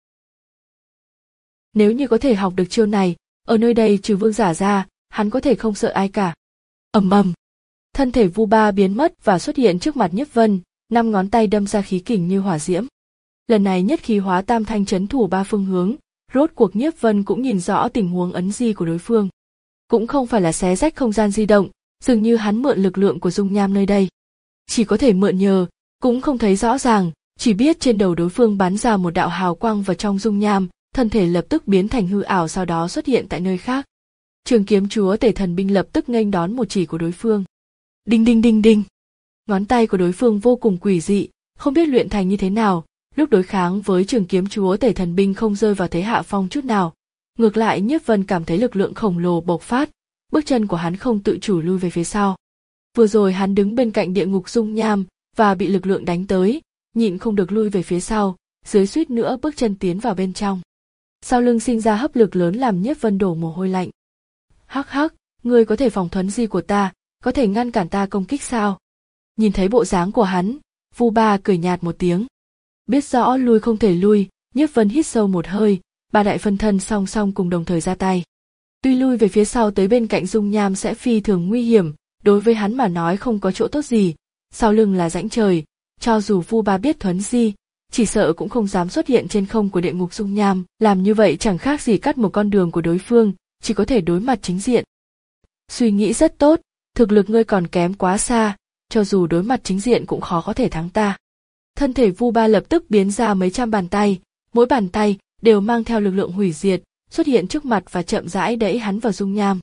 Nếu như có thể học được chiêu này, ở nơi đây trừ vương giả ra, hắn có thể không sợ ai cả. Ầm ầm, thân thể Vu Ba biến mất và xuất hiện trước mặt Nhiếp Vân, năm ngón tay đâm ra khí kình như hỏa diễm. Lần này nhất khí hóa tam thanh chấn thủ ba phương hướng, rốt cuộc Nhiếp Vân cũng nhìn rõ tình huống ấn di của đối phương. Cũng không phải là xé rách không gian di động, dường như hắn mượn lực lượng của dung nham nơi đây. Chỉ có thể mượn nhờ, cũng không thấy rõ ràng, chỉ biết trên đầu đối phương bắn ra một đạo hào quang vào trong dung nham, thân thể lập tức biến thành hư ảo sau đó xuất hiện tại nơi khác. Trường kiếm chúa tể thần binh lập tức nghênh đón một chỉ của đối phương. Đinh đinh đinh đinh. Ngón tay của đối phương vô cùng quỷ dị, không biết luyện thành như thế nào, lúc đối kháng với trường kiếm chúa tể thần binh không rơi vào thế hạ phong chút nào. Ngược lại Nhiếp Vân cảm thấy lực lượng khổng lồ bộc phát, bước chân của hắn không tự chủ lui về phía sau. Vừa rồi hắn đứng bên cạnh địa ngục dung nham và bị lực lượng đánh tới, nhịn không được lui về phía sau, dưới suýt nữa bước chân tiến vào bên trong. Sau lưng sinh ra hấp lực lớn làm Nhiếp Vân đổ mồ hôi lạnh. Hắc hắc, ngươi có thể phòng thuấn di của ta, có thể ngăn cản ta công kích sao? Nhìn thấy bộ dáng của hắn, Vu Ba cười nhạt một tiếng. Biết rõ lui không thể lui, Nhiếp Vân hít sâu một hơi, ba đại phân thân song song cùng đồng thời ra tay. Tuy lui về phía sau tới bên cạnh dung nham sẽ phi thường nguy hiểm, đối với hắn mà nói không có chỗ tốt gì, sau lưng là rãnh trời, cho dù Vu Ba biết thuấn di, chỉ sợ cũng không dám xuất hiện trên không của địa ngục dung nham, làm như vậy chẳng khác gì cắt một con đường của đối phương, chỉ có thể đối mặt chính diện. Suy nghĩ rất tốt, thực lực ngươi còn kém quá xa, cho dù đối mặt chính diện cũng khó có thể thắng ta. Thân thể Vu Ba lập tức biến ra mấy trăm bàn tay, mỗi bàn tay đều mang theo lực lượng hủy diệt, xuất hiện trước mặt và chậm rãi đẩy hắn vào dung nham.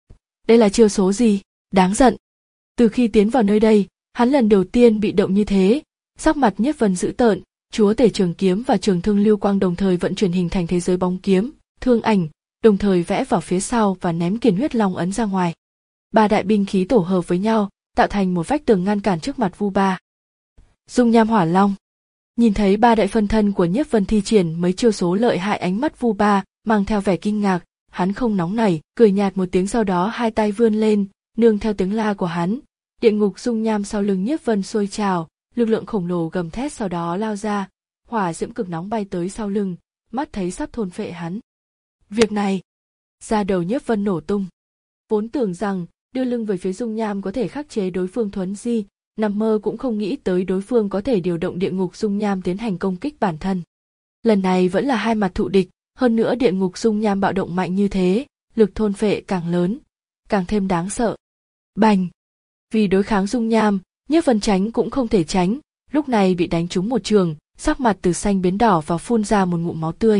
Đây là chiêu số gì? Đáng giận. Từ khi tiến vào nơi đây, hắn lần đầu tiên bị động như thế, sắc mặt Nhiếp Vân dữ tợn, chúa tể trường kiếm và trường thương lưu quang đồng thời vận chuyển hình thành thế giới bóng kiếm, thương ảnh, đồng thời vẽ vào phía sau và ném kiền huyết long ấn ra ngoài. Ba đại binh khí tổ hợp với nhau, tạo thành một vách tường ngăn cản trước mặt Vu Ba. Dung nham hỏa long. Nhìn thấy ba đại phân thân của Nhiếp Vân thi triển mấy chiêu số lợi hại, ánh mắt Vu Ba mang theo vẻ kinh ngạc, hắn không nóng nảy, cười nhạt một tiếng sau đó hai tay vươn lên, nương theo tiếng la của hắn, Địa ngục dung nham sau lưng Nhiếp Vân sôi trào, lực lượng khổng lồ gầm thét sau đó lao ra, hỏa diễm cực nóng bay tới sau lưng, mắt thấy sắp thôn phệ hắn. Việc này, da đầu Nhiếp Vân nổ tung. Vốn tưởng rằng đưa lưng về phía dung nham có thể khắc chế đối phương thuấn di, nằm mơ cũng không nghĩ tới đối phương có thể điều động địa ngục dung nham tiến hành công kích bản thân. Lần này vẫn là hai mặt thụ địch, hơn nữa địa ngục dung nham bạo động mạnh như thế, lực thôn phệ càng lớn, càng thêm đáng sợ. Bành! Vì đối kháng dung nham, Nhiếp Vân tránh cũng không thể tránh, lúc này bị đánh trúng một trường, sắc mặt từ xanh biến đỏ và phun ra một ngụm máu tươi.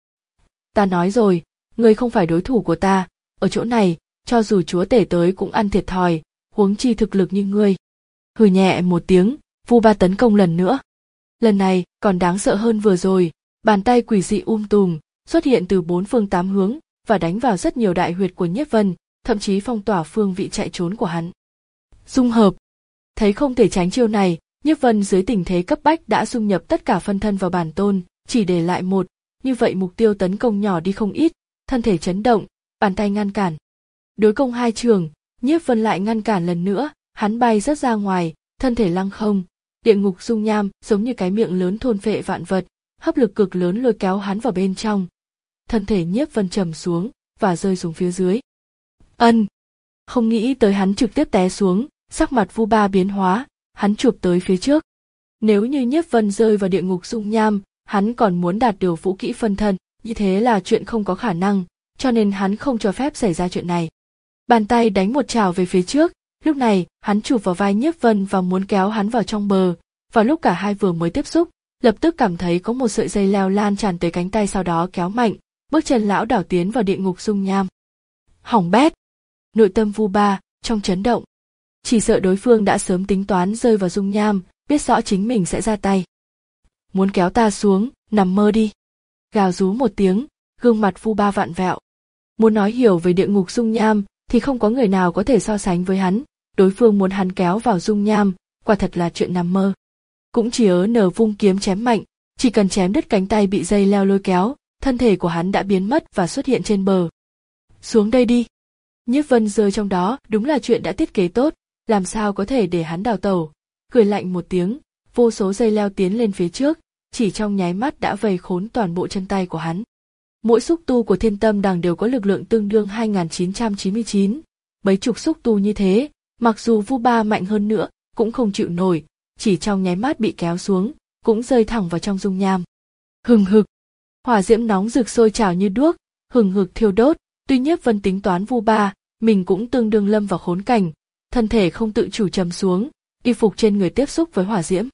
Ta nói rồi, ngươi không phải đối thủ của ta, ở chỗ này, cho dù chúa tể tới cũng ăn thiệt thòi, huống chi thực lực như ngươi. Hừ nhẹ một tiếng, Vu Ba tấn công lần nữa. Lần này còn đáng sợ hơn vừa rồi, bàn tay quỷ dị um tùm xuất hiện từ bốn phương tám hướng và đánh vào rất nhiều đại huyệt của Nhiếp Vân, thậm chí phong tỏa phương vị chạy trốn của hắn. Dung hợp. Thấy không thể tránh chiêu này, Nhiếp Vân dưới tình thế cấp bách đã dung nhập tất cả phân thân vào bản tôn, chỉ để lại một, như vậy mục tiêu tấn công nhỏ đi không ít, thân thể chấn động, bàn tay ngăn cản. Đối công hai trường, Nhiếp Vân lại ngăn cản lần nữa, hắn bay rất ra ngoài, thân thể lăng không, địa ngục dung nham giống như cái miệng lớn thôn phệ vạn vật, hấp lực cực lớn lôi kéo hắn vào bên trong. Thân thể Nhiếp Vân trầm xuống và rơi xuống phía dưới. Ân, không nghĩ tới hắn trực tiếp té xuống, sắc mặt Vu Ba biến hóa, hắn chụp tới phía trước. Nếu như Nhiếp Vân rơi vào địa ngục dung nham, hắn còn muốn đạt được vũ kỹ phân thân, như thế là chuyện không có khả năng, cho nên hắn không cho phép xảy ra chuyện này. Bàn tay đánh một chảo về phía trước, lúc này hắn chụp vào vai Nhiếp Vân và muốn kéo hắn vào trong bờ. Vào lúc cả hai vừa mới tiếp xúc, lập tức cảm thấy có một sợi dây leo lan tràn tới cánh tay, sau đó kéo mạnh, bước chân lão đảo tiến vào địa ngục dung nham. Hỏng bét! Nội tâm Vu Ba trong chấn động, chỉ sợ đối phương đã sớm tính toán rơi vào dung nham, biết rõ chính mình sẽ ra tay. Muốn kéo ta xuống, nằm mơ đi! Gào rú một tiếng, gương mặt Vu Ba vặn vẹo. Muốn nói hiểu về địa ngục dung nham thì không có người nào có thể so sánh với hắn, đối phương muốn hắn kéo vào dung nham, quả thật là chuyện nằm mơ. Cũng chỉ ớ nở vung kiếm chém mạnh, chỉ cần chém đứt cánh tay bị dây leo lôi kéo, thân thể của hắn đã biến mất và xuất hiện trên bờ. Xuống đây đi! Nhiếp Vân rơi trong đó đúng là chuyện đã thiết kế tốt, làm sao có thể để hắn đào tẩu. Cười lạnh một tiếng, vô số dây leo tiến lên phía trước, chỉ trong nháy mắt đã vây khốn toàn bộ chân tay của hắn. Mỗi xúc tu của Thiên Tâm Đằng đều có lực lượng tương đương hai nghìn chín trăm chín mươi chín, mấy chục xúc tu như thế, mặc dù Vu Ba mạnh hơn nữa, cũng không chịu nổi, chỉ trong nháy mắt bị kéo xuống, cũng rơi thẳng vào trong dung nham. Hừng hực, hỏa diễm nóng rực sôi trào như đuốc, hừng hực thiêu đốt, tuy Nhiếp Vân tính toán Vu Ba, mình cũng tương đương lâm vào khốn cảnh, thân thể không tự chủ trầm xuống, y phục trên người tiếp xúc với hỏa diễm.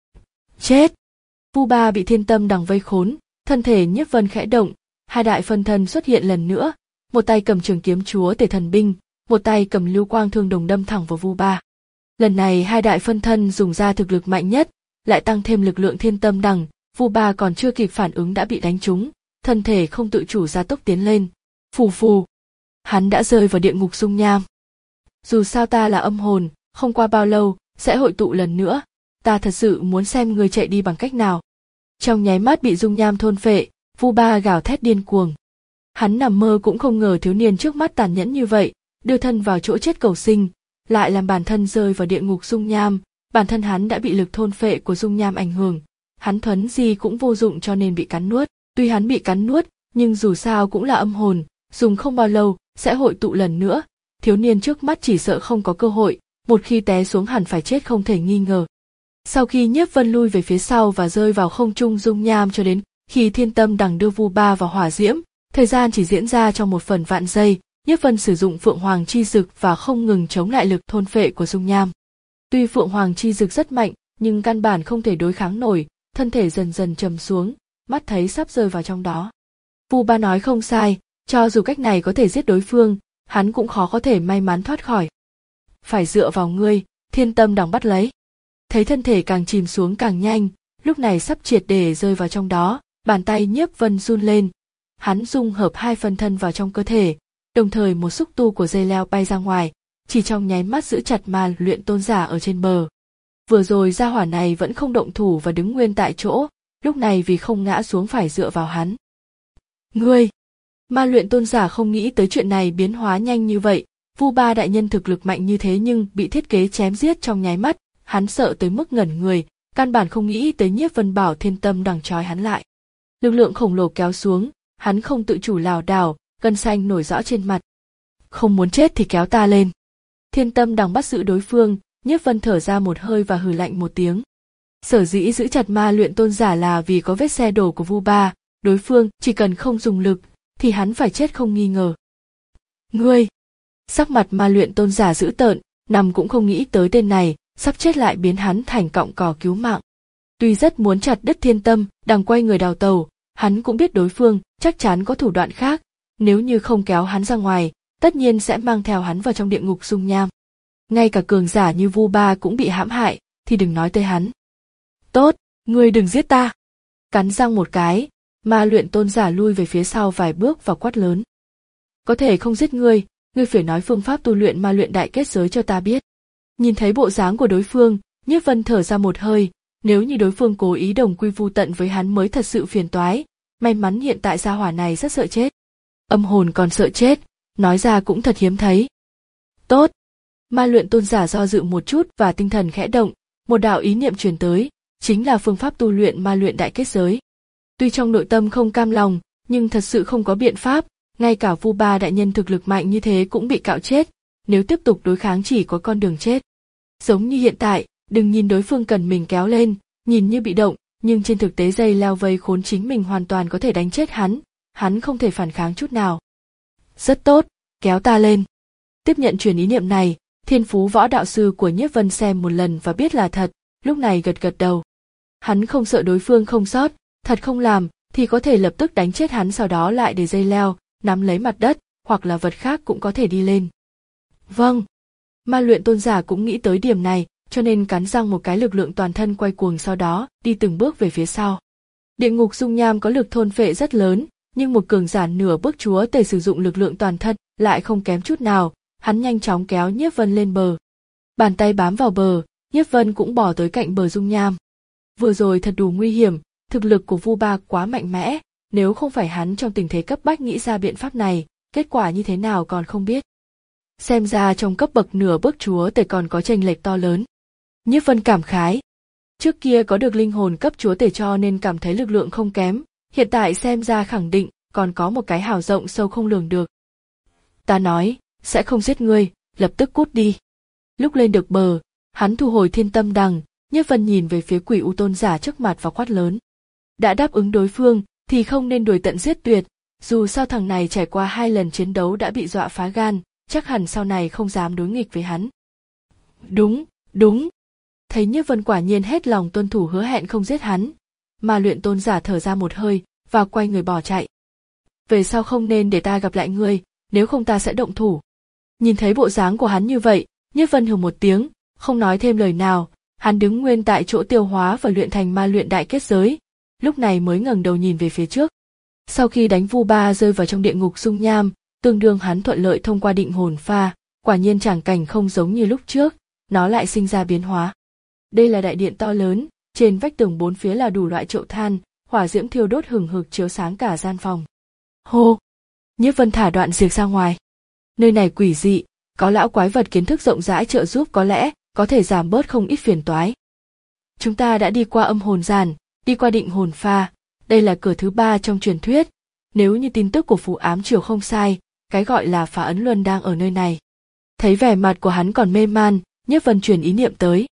Chết! Vu Ba bị Thiên Tâm Đằng vây khốn, thân thể Nhiếp Vân khẽ động, hai đại phân thân xuất hiện lần nữa, một tay cầm trường kiếm chúa tể thần binh, một tay cầm lưu quang thương đồng đâm thẳng vào Vu Ba. Lần này hai đại phân thân dùng ra thực lực mạnh nhất, lại tăng thêm lực lượng Thiên Tâm Đằng, Vu Ba còn chưa kịp phản ứng đã bị đánh trúng, thân thể không tự chủ gia tốc tiến lên. Phù phù, hắn đã rơi vào địa ngục dung nham. Dù sao ta là âm hồn, không qua bao lâu sẽ hội tụ lần nữa, ta thật sự muốn xem người chạy đi bằng cách nào. Trong nháy mắt bị dung nham thôn phệ, Vu Ba gào thét điên cuồng. Hắn nằm mơ cũng không ngờ thiếu niên trước mắt tàn nhẫn như vậy, đưa thân vào chỗ chết cầu sinh, lại làm bản thân rơi vào địa ngục dung nham. Bản thân hắn đã bị lực thôn phệ của dung nham ảnh hưởng, hắn thuấn gì cũng vô dụng cho nên bị cắn nuốt. Tuy hắn bị cắn nuốt, nhưng dù sao cũng là âm hồn, dùng không bao lâu sẽ hội tụ lần nữa. Thiếu niên trước mắt chỉ sợ không có cơ hội, một khi té xuống hẳn phải chết không thể nghi ngờ. Sau khi Nhiếp Vân lui về phía sau và rơi vào không trung dung nham cho đến khi Thiên Tâm Đằng đưa Vu Ba vào hỏa diễm, thời gian chỉ diễn ra trong một phần vạn giây. Nhiếp Vân sử dụng Phượng Hoàng chi dực và không ngừng chống lại lực thôn phệ của dung nham. Tuy Phượng Hoàng chi dực rất mạnh, nhưng căn bản không thể đối kháng nổi, thân thể dần dần trầm xuống, mắt thấy sắp rơi vào trong đó. Vu Ba nói không sai, cho dù cách này có thể giết đối phương, hắn cũng khó có thể may mắn thoát khỏi. Phải dựa vào ngươi, Thiên Tâm Đằng bắt lấy. Thấy thân thể càng chìm xuống càng nhanh, lúc này sắp triệt để rơi vào trong đó, bàn tay Nhiếp Vân run lên. Hắn dung hợp hai phân thân vào trong cơ thể, đồng thời một xúc tu của dây leo bay ra ngoài, chỉ trong nháy mắt giữ chặt Ma Luyện Tôn Giả ở trên bờ. Vừa rồi gia hỏa này vẫn không động thủ và đứng nguyên tại chỗ, lúc này vì không ngã xuống phải dựa vào hắn. Ngươi! Ma Luyện Tôn Giả không nghĩ tới chuyện này biến hóa nhanh như vậy, Vu Ba đại nhân thực lực mạnh như thế nhưng bị thiết kế chém giết trong nháy mắt, hắn sợ tới mức ngẩn người, căn bản không nghĩ tới Nhiếp Vân Bảo Thiên Tâm Đằng trói hắn lại. Lực lượng khổng lồ kéo xuống, hắn không tự chủ lảo đảo, gân xanh nổi rõ trên mặt. Không muốn chết thì kéo ta lên. Thiên Tâm Đằng bắt giữ đối phương, Nhiếp Vân thở ra một hơi và hừ lạnh một tiếng. Sở dĩ giữ chặt Ma Luyện Tôn giả là vì có vết xe đổ của Vu Ba, đối phương chỉ cần không dùng lực thì hắn phải chết không nghi ngờ. Ngươi! Sắc mặt Ma Luyện Tôn giả dữ tợn, nằm cũng không nghĩ tới tên này, sắp chết lại biến hắn thành cọng cỏ cứu mạng. Tuy rất muốn chặt đứt Thiên Tâm Đằng quay người đào tẩu, hắn cũng biết đối phương chắc chắn có thủ đoạn khác, nếu như không kéo hắn ra ngoài, tất nhiên sẽ mang theo hắn vào trong địa ngục dung nham. Ngay cả cường giả như Vu Ba cũng bị hãm hại, thì đừng nói tới hắn. Tốt, ngươi đừng giết ta. Cắn răng một cái, Ma Luyện Tôn giả lui về phía sau vài bước và quát lớn. Có thể không giết ngươi, ngươi phải nói phương pháp tu luyện Ma Luyện Đại Kết Giới cho ta biết. Nhìn thấy bộ dáng của đối phương, Nhiếp Vân thở ra một hơi, nếu như đối phương cố ý đồng quy vu tận với hắn mới thật sự phiền toái, may mắn hiện tại gia hỏa này rất sợ chết. Âm hồn còn sợ chết, nói ra cũng thật hiếm thấy. Tốt. Ma Luyện Tôn giả do dự một chút và tinh thần khẽ động, một đạo ý niệm truyền tới, chính là phương pháp tu luyện Ma Luyện Đại Kết Giới. Tuy trong nội tâm không cam lòng, nhưng thật sự không có biện pháp, ngay cả Vu Ba đại nhân thực lực mạnh như thế cũng bị cạo chết, nếu tiếp tục đối kháng chỉ có con đường chết. Giống như hiện tại, đừng nhìn đối phương cần mình kéo lên, nhìn như bị động, nhưng trên thực tế dây leo vây khốn chính mình hoàn toàn có thể đánh chết hắn, hắn không thể phản kháng chút nào. Rất tốt, kéo ta lên. Tiếp nhận truyền ý niệm này, Thiên Phú Võ đạo sư của Nhiếp Vân xem một lần và biết là thật, lúc này gật gật đầu. Hắn không sợ đối phương không sót, thật không làm thì có thể lập tức đánh chết hắn, sau đó lại để dây leo nắm lấy mặt đất, hoặc là vật khác cũng có thể đi lên. Vâng. Ma Luyện Tôn giả cũng nghĩ tới điểm này, cho nên cắn răng một cái, lực lượng toàn thân quay cuồng, sau đó đi từng bước về phía sau. Địa ngục dung nham có lực thôn phệ rất lớn, nhưng một cường giả nửa bước chúa tể sử dụng lực lượng toàn thân lại không kém chút nào, hắn nhanh chóng kéo Nhiếp Vân lên bờ. Bàn tay bám vào bờ, Nhiếp Vân cũng bỏ tới cạnh bờ dung nham. Vừa rồi thật đủ nguy hiểm, thực lực của Vu Ba quá mạnh mẽ, nếu không phải hắn trong tình thế cấp bách nghĩ ra biện pháp này, kết quả như thế nào còn không biết. Xem ra trong cấp bậc nửa bước chúa tể còn có chênh lệch to lớn. Nhiếp Vân cảm khái. Trước kia có được linh hồn cấp chúa tể cho nên cảm thấy lực lượng không kém, hiện tại xem ra khẳng định còn có một cái hào rộng sâu không lường được. Ta nói, sẽ không giết ngươi, lập tức cút đi. Lúc lên được bờ, hắn thu hồi Thiên Tâm Đằng, Nhiếp Vân nhìn về phía Quỷ U Tôn giả trước mặt và quát lớn. Đã đáp ứng đối phương thì không nên đuổi tận giết tuyệt, dù sao thằng này trải qua hai lần chiến đấu đã bị dọa phá gan, chắc hẳn sau này không dám đối nghịch với hắn. Đúng, đúng. Thấy Nhiếp Vân quả nhiên hết lòng tuân thủ hứa hẹn không giết hắn, Ma Luyện Tôn giả thở ra một hơi và quay người bỏ chạy. Về sau không nên để ta gặp lại ngươi, nếu không ta sẽ động thủ. Nhìn thấy bộ dáng của hắn như vậy, Nhiếp Vân hừ một tiếng, không nói thêm lời nào, hắn đứng nguyên tại chỗ tiêu hóa và luyện thành Ma Luyện Đại Kết Giới, lúc này mới ngẩng đầu nhìn về phía trước. Sau khi đánh Vu Ba rơi vào trong địa ngục dung nham, tương đương hắn thuận lợi thông qua định hồn pha, quả nhiên tràng cảnh không giống như lúc trước, nó lại sinh ra biến hóa. Đây là đại điện to lớn, trên vách tường bốn phía là đủ loại chậu than, hỏa diễm thiêu đốt hừng hực chiếu sáng cả gian phòng. Hô! Nhiếp Vân thả Đoạn Diệt ra ngoài. Nơi này quỷ dị, có lão quái vật kiến thức rộng rãi trợ giúp, có lẽ có thể giảm bớt không ít phiền toái. Chúng ta đã đi qua âm hồn giàn, đi qua định hồn pha, đây là cửa thứ ba trong truyền thuyết. Nếu như tin tức của Phù Ám Triều không sai, cái gọi là Phá Ấn Luân đang ở nơi này. Thấy vẻ mặt của hắn còn mê man, Nhiếp Vân truyền ý niệm tới.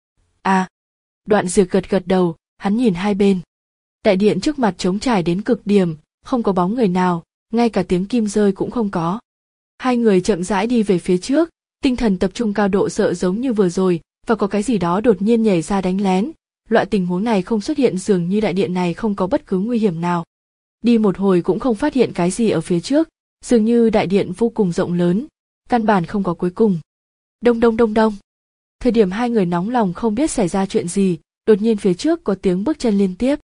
À, Đoạn Diệt gật gật đầu, hắn nhìn hai bên. Đại điện trước mặt trống trải đến cực điểm, không có bóng người nào, ngay cả tiếng kim rơi cũng không có. Hai người chậm rãi đi về phía trước, tinh thần tập trung cao độ, sợ giống như vừa rồi, và có cái gì đó đột nhiên nhảy ra đánh lén. Loại tình huống này không xuất hiện, dường như đại điện này không có bất cứ nguy hiểm nào. Đi một hồi cũng không phát hiện cái gì ở phía trước, dường như đại điện vô cùng rộng lớn, căn bản không có cuối cùng. Đông đông đông đông. Thời điểm hai người nóng lòng không biết xảy ra chuyện gì, đột nhiên phía trước có tiếng bước chân liên tiếp.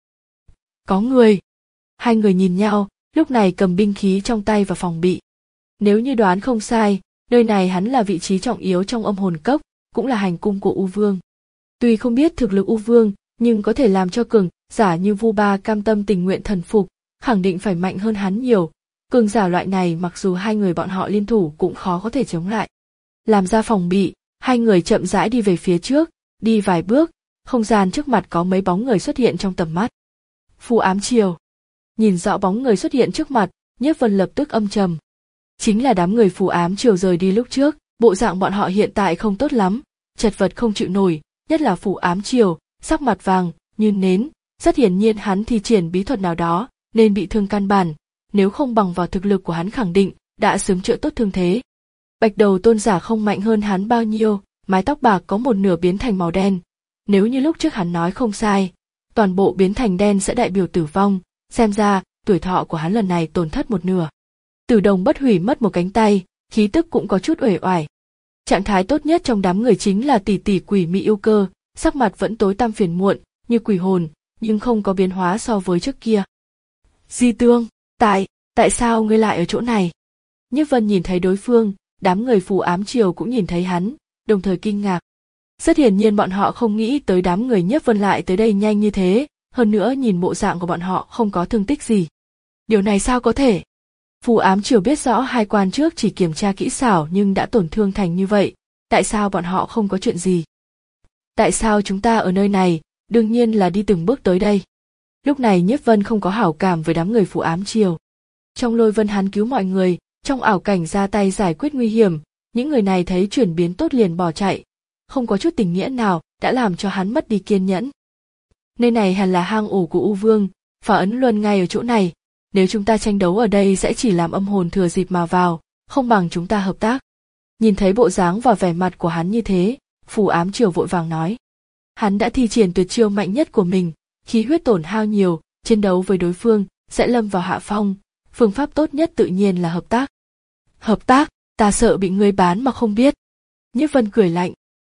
Có người. Hai người nhìn nhau, lúc này cầm binh khí trong tay và phòng bị. Nếu như đoán không sai, nơi này hắn là vị trí trọng yếu trong âm hồn cốc, cũng là hành cung của U Vương. Tuy không biết thực lực U Vương, nhưng có thể làm cho cường giả như Vu Ba cam tâm tình nguyện thần phục, khẳng định phải mạnh hơn hắn nhiều. Cường giả loại này mặc dù hai người bọn họ liên thủ cũng khó có thể chống lại. Làm ra phòng bị, hai người chậm rãi đi về phía trước, đi vài bước, không gian trước mặt có mấy bóng người xuất hiện trong tầm mắt. Phù ám triều. Nhìn rõ bóng người xuất hiện trước mặt, Nhiếp Vân lập tức âm trầm. Chính là đám người phù ám triều rời đi lúc trước, bộ dạng bọn họ hiện tại không tốt lắm, chật vật không chịu nổi, nhất là phù ám triều, sắc mặt vàng như nến, rất hiển nhiên hắn thi triển bí thuật nào đó, nên bị thương căn bản, nếu không bằng vào thực lực của hắn khẳng định đã sớm chữa tốt thương thế. Bạch đầu tôn giả không mạnh hơn hắn bao nhiêu, mái tóc bạc có một nửa biến thành màu đen. Nếu như lúc trước hắn nói không sai, toàn bộ biến thành đen sẽ đại biểu tử vong, xem ra tuổi thọ của hắn lần này tổn thất một nửa. Tử đồng bất hủy mất một cánh tay, khí tức cũng có chút uể oải. Trạng thái tốt nhất trong đám người chính là tỷ tỷ quỷ mị yêu cơ, sắc mặt vẫn tối tăm phiền muộn, như quỷ hồn, nhưng không có biến hóa so với trước kia. Di Tương, tại, tại sao ngươi lại ở chỗ này? Nhiếp Vân nhìn thấy đối phương, đám người phù ám triều cũng nhìn thấy hắn, đồng thời kinh ngạc. Rất hiển nhiên bọn họ không nghĩ tới đám người Nhiếp Vân lại tới đây nhanh như thế, hơn nữa nhìn bộ dạng của bọn họ không có thương tích gì. Điều này sao có thể? Phù ám triều biết rõ hai quan trước chỉ kiểm tra kỹ xảo nhưng đã tổn thương thành như vậy, tại sao bọn họ không có chuyện gì? Tại sao chúng ta ở nơi này, đương nhiên là đi từng bước tới đây. Lúc này Nhiếp Vân không có hảo cảm với đám người phù ám triều. Trong lôi vân hắn cứu mọi người, trong ảo cảnh ra tay giải quyết nguy hiểm, những người này thấy chuyển biến tốt liền bỏ chạy, không có chút tình nghĩa nào đã làm cho hắn mất đi kiên nhẫn. Nơi này hẳn là hang ổ của U Vương, Phá Ấn Luân ngay ở chỗ này, nếu chúng ta tranh đấu ở đây sẽ chỉ làm âm hồn thừa dịp mà vào, không bằng chúng ta hợp tác. Nhìn thấy bộ dáng và vẻ mặt của hắn như thế, phù ám triều vội vàng nói. Hắn đã thi triển tuyệt chiêu mạnh nhất của mình, khí huyết tổn hao nhiều, chiến đấu với đối phương sẽ lâm vào hạ phong, phương pháp tốt nhất tự nhiên là hợp tác. Hợp tác, ta sợ bị ngươi bán mà không biết. Nhiếp Vân cười lạnh.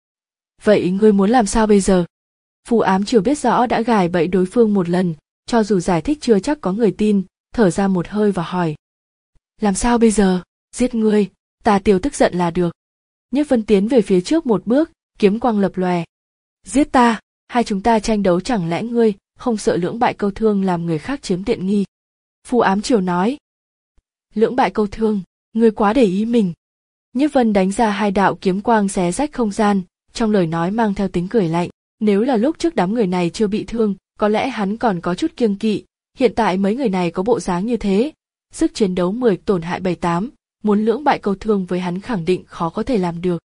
Vậy ngươi muốn làm sao bây giờ? Phù ám triều biết rõ đã gài bẫy đối phương một lần, cho dù giải thích chưa chắc có người tin, thở ra một hơi và hỏi. Làm sao bây giờ? Giết ngươi, ta tiêu tức giận là được. Nhiếp Vân tiến về phía trước một bước, kiếm quang lập lòe. Giết ta, hai chúng ta tranh đấu chẳng lẽ ngươi không sợ lưỡng bại câu thương làm người khác chiếm tiện nghi? Phù ám triều nói. Lưỡng bại câu thương, ngươi quá để ý mình. Nhiếp Vân đánh ra hai đạo kiếm quang xé rách không gian, trong lời nói mang theo tính cười lạnh. Nếu là lúc trước đám người này chưa bị thương, có lẽ hắn còn có chút kiêng kỵ, hiện tại mấy người này có bộ dáng như thế, sức chiến đấu mười tổn hại bảy tám, muốn lưỡng bại câu thương với hắn khẳng định khó có thể làm được.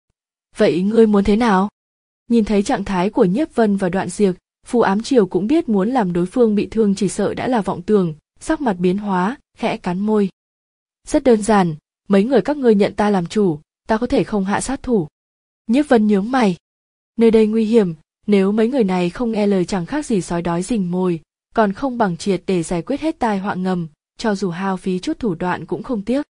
Vậy ngươi muốn thế nào? Nhìn thấy trạng thái của Nhiếp Vân và Đoạn Diệp, phù ám triều cũng biết muốn làm đối phương bị thương chỉ sợ đã là vọng tưởng, sắc mặt biến hóa, khẽ cắn môi. Rất đơn giản, mấy người các ngươi nhận ta làm chủ, ta có thể không hạ sát thủ. Nhiếp Vân nhướng mày. Nơi đây nguy hiểm, nếu mấy người này không nghe lời chẳng khác gì sói đói rình mồi, còn không bằng triệt để giải quyết hết tai họa ngầm, cho dù hao phí chút thủ đoạn cũng không tiếc.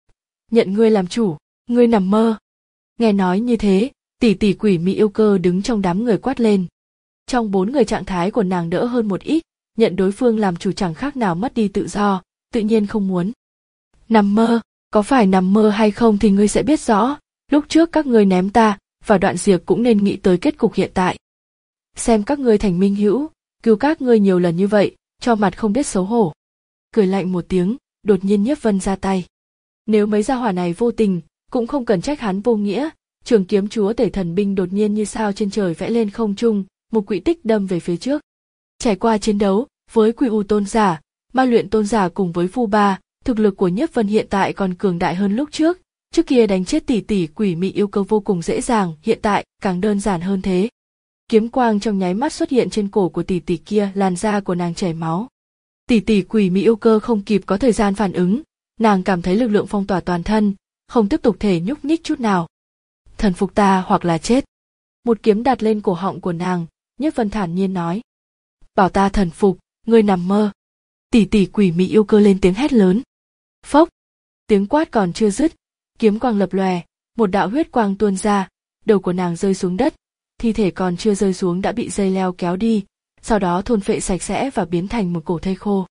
Nhận ngươi làm chủ, ngươi nằm mơ. Nghe nói như thế, tỷ tỷ quỷ mị yêu cơ đứng trong đám người quát lên. Trong bốn người trạng thái của nàng đỡ hơn một ít, nhận đối phương làm chủ chẳng khác nào mất đi tự do, tự nhiên không muốn. Nằm mơ, có phải nằm mơ hay không thì ngươi sẽ biết rõ, lúc trước các ngươi ném ta, và Đoạn Diệp cũng nên nghĩ tới kết cục hiện tại. Xem các ngươi thành minh hữu, cứu các ngươi nhiều lần như vậy, cho mặt không biết xấu hổ. Cười lạnh một tiếng, đột nhiên Nhiếp Vân ra tay. Nếu mấy gia hỏa này vô tình, cũng không cần trách hắn vô nghĩa, trường kiếm chúa tể thần binh đột nhiên như sao trên trời vẽ lên không trung, một quỹ tích đâm về phía trước. Trải qua chiến đấu với Quỷ U tôn giả, Ma Luyện tôn giả cùng với Phu Ba, thực lực của Nhiếp Vân hiện tại còn cường đại hơn lúc trước. Trước kia đánh chết tỷ tỷ quỷ mị yêu cơ vô cùng dễ dàng, hiện tại càng đơn giản hơn thế. Kiếm quang trong nháy mắt xuất hiện trên cổ của tỷ tỷ kia, làn da của nàng chảy máu. Tỷ tỷ quỷ mị yêu cơ không kịp có thời gian phản ứng, nàng cảm thấy lực lượng phong tỏa toàn thân, không tiếp tục thể nhúc nhích chút nào. Thần phục ta hoặc là chết. Một kiếm đặt lên cổ họng của nàng, Nhiếp Vân thản nhiên nói. Bảo ta thần phục, ngươi nằm mơ. Tỷ tỷ quỷ mị yêu cơ lên tiếng hét lớn. Phốc, tiếng quát còn chưa dứt, kiếm quang lập lòe, một đạo huyết quang tuôn ra, đầu của nàng rơi xuống đất, thi thể còn chưa rơi xuống đã bị dây leo kéo đi, sau đó thôn phệ sạch sẽ và biến thành một cổ thây khô.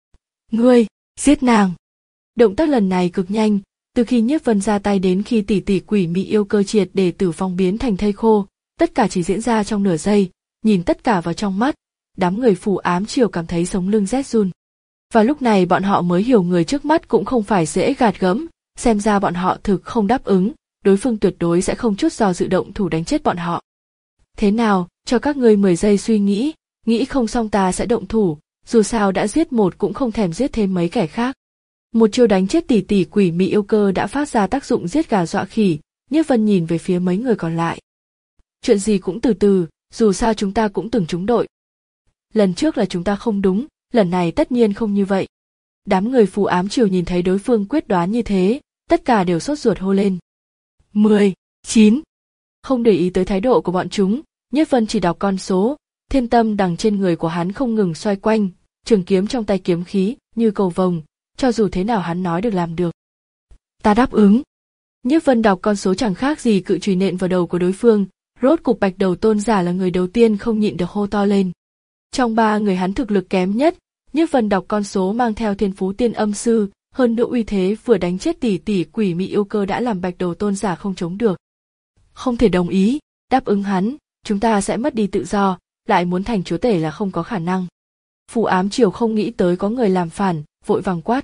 Ngươi, giết nàng! Động tác lần này cực nhanh, từ khi Nhiếp Vân ra tay đến khi tỷ tỷ quỷ mị yêu cơ triệt để tử vong biến thành thây khô, tất cả chỉ diễn ra trong nửa giây, nhìn tất cả vào trong mắt, đám người phù ám triều cảm thấy sống lưng rét run. Và lúc này bọn họ mới hiểu người trước mắt cũng không phải dễ gạt gẫm, xem ra bọn họ thực không đáp ứng, đối phương tuyệt đối sẽ không chút do dự động thủ đánh chết bọn họ. Thế nào, cho các ngươi mười giây suy nghĩ, nghĩ không xong ta sẽ động thủ, dù sao đã giết một cũng không thèm giết thêm mấy kẻ khác. Một chiêu đánh chết tỷ tỷ quỷ mị yêu cơ đã phát ra tác dụng giết gà dọa khỉ, Nhiếp Vân nhìn về phía mấy người còn lại. Chuyện gì cũng từ từ, dù sao chúng ta cũng từng trúng đội. Lần trước là chúng ta không đúng, lần này tất nhiên không như vậy. Đám người phù ám triều nhìn thấy đối phương quyết đoán như thế, tất cả đều sốt ruột hô lên. Mười, chín. Không để ý tới thái độ của bọn chúng, Nhiếp Vân chỉ đọc con số, thiên tâm đằng trên người của hắn không ngừng xoay quanh, trường kiếm trong tay kiếm khí, như cầu vồng, cho dù thế nào hắn nói được làm được. Ta đáp ứng. Nhiếp Vân đọc con số chẳng khác gì cự chùy nện vào đầu của đối phương, rốt cục Bạch Đầu Tôn giả là người đầu tiên không nhịn được hô to lên. Trong ba người hắn thực lực kém nhất, Nhiếp Vân đọc con số mang theo thiên phú tiên âm sư, hơn nữa uy thế vừa đánh chết tỷ tỷ quỷ mị yêu cơ đã làm Bạch Đầu Tôn giả không chống được. Không thể đồng ý, đáp ứng hắn, chúng ta sẽ mất đi tự do, lại muốn thành chúa tể là không có khả năng. Phù ám triều không nghĩ tới có người làm phản, vội vàng quát.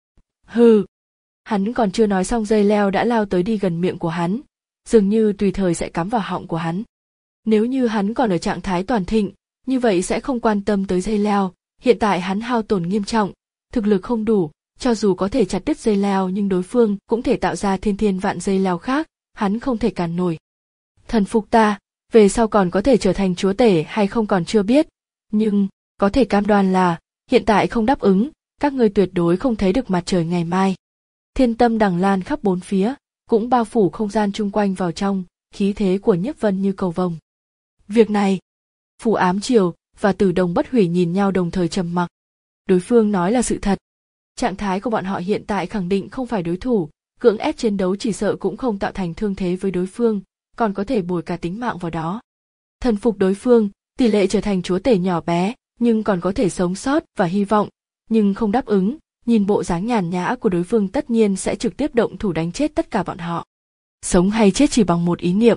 Hừ. Hắn còn chưa nói xong dây leo đã lao tới đi gần miệng của hắn, dường như tùy thời sẽ cắm vào họng của hắn. Nếu như hắn còn ở trạng thái toàn thịnh, như vậy sẽ không quan tâm tới dây leo, hiện tại hắn hao tổn nghiêm trọng, thực lực không đủ, cho dù có thể chặt đứt dây leo nhưng đối phương cũng thể tạo ra thiên thiên vạn dây leo khác, hắn không thể cản nổi. Thần phục ta, về sau còn có thể trở thành chúa tể hay không còn chưa biết, nhưng có thể cam đoan là hiện tại không đáp ứng, các ngươi tuyệt đối không thấy được mặt trời ngày mai. Thiên tâm đằng lan khắp bốn phía, cũng bao phủ không gian chung quanh vào trong, khí thế của Nhiếp Vân như cầu vồng. Việc này, Phù ám triều và Tử Đồng Bất Hủy nhìn nhau đồng thời trầm mặc. Đối phương nói là sự thật. Trạng thái của bọn họ hiện tại khẳng định không phải đối thủ, cưỡng ép chiến đấu chỉ sợ cũng không tạo thành thương thế với đối phương, còn có thể bồi cả tính mạng vào đó. Thần phục đối phương, tỷ lệ trở thành chúa tể nhỏ bé, nhưng còn có thể sống sót và hy vọng, nhưng không đáp ứng, nhìn bộ dáng nhàn nhã của đối phương tất nhiên sẽ trực tiếp động thủ đánh chết tất cả bọn họ. Sống hay chết chỉ bằng một ý niệm.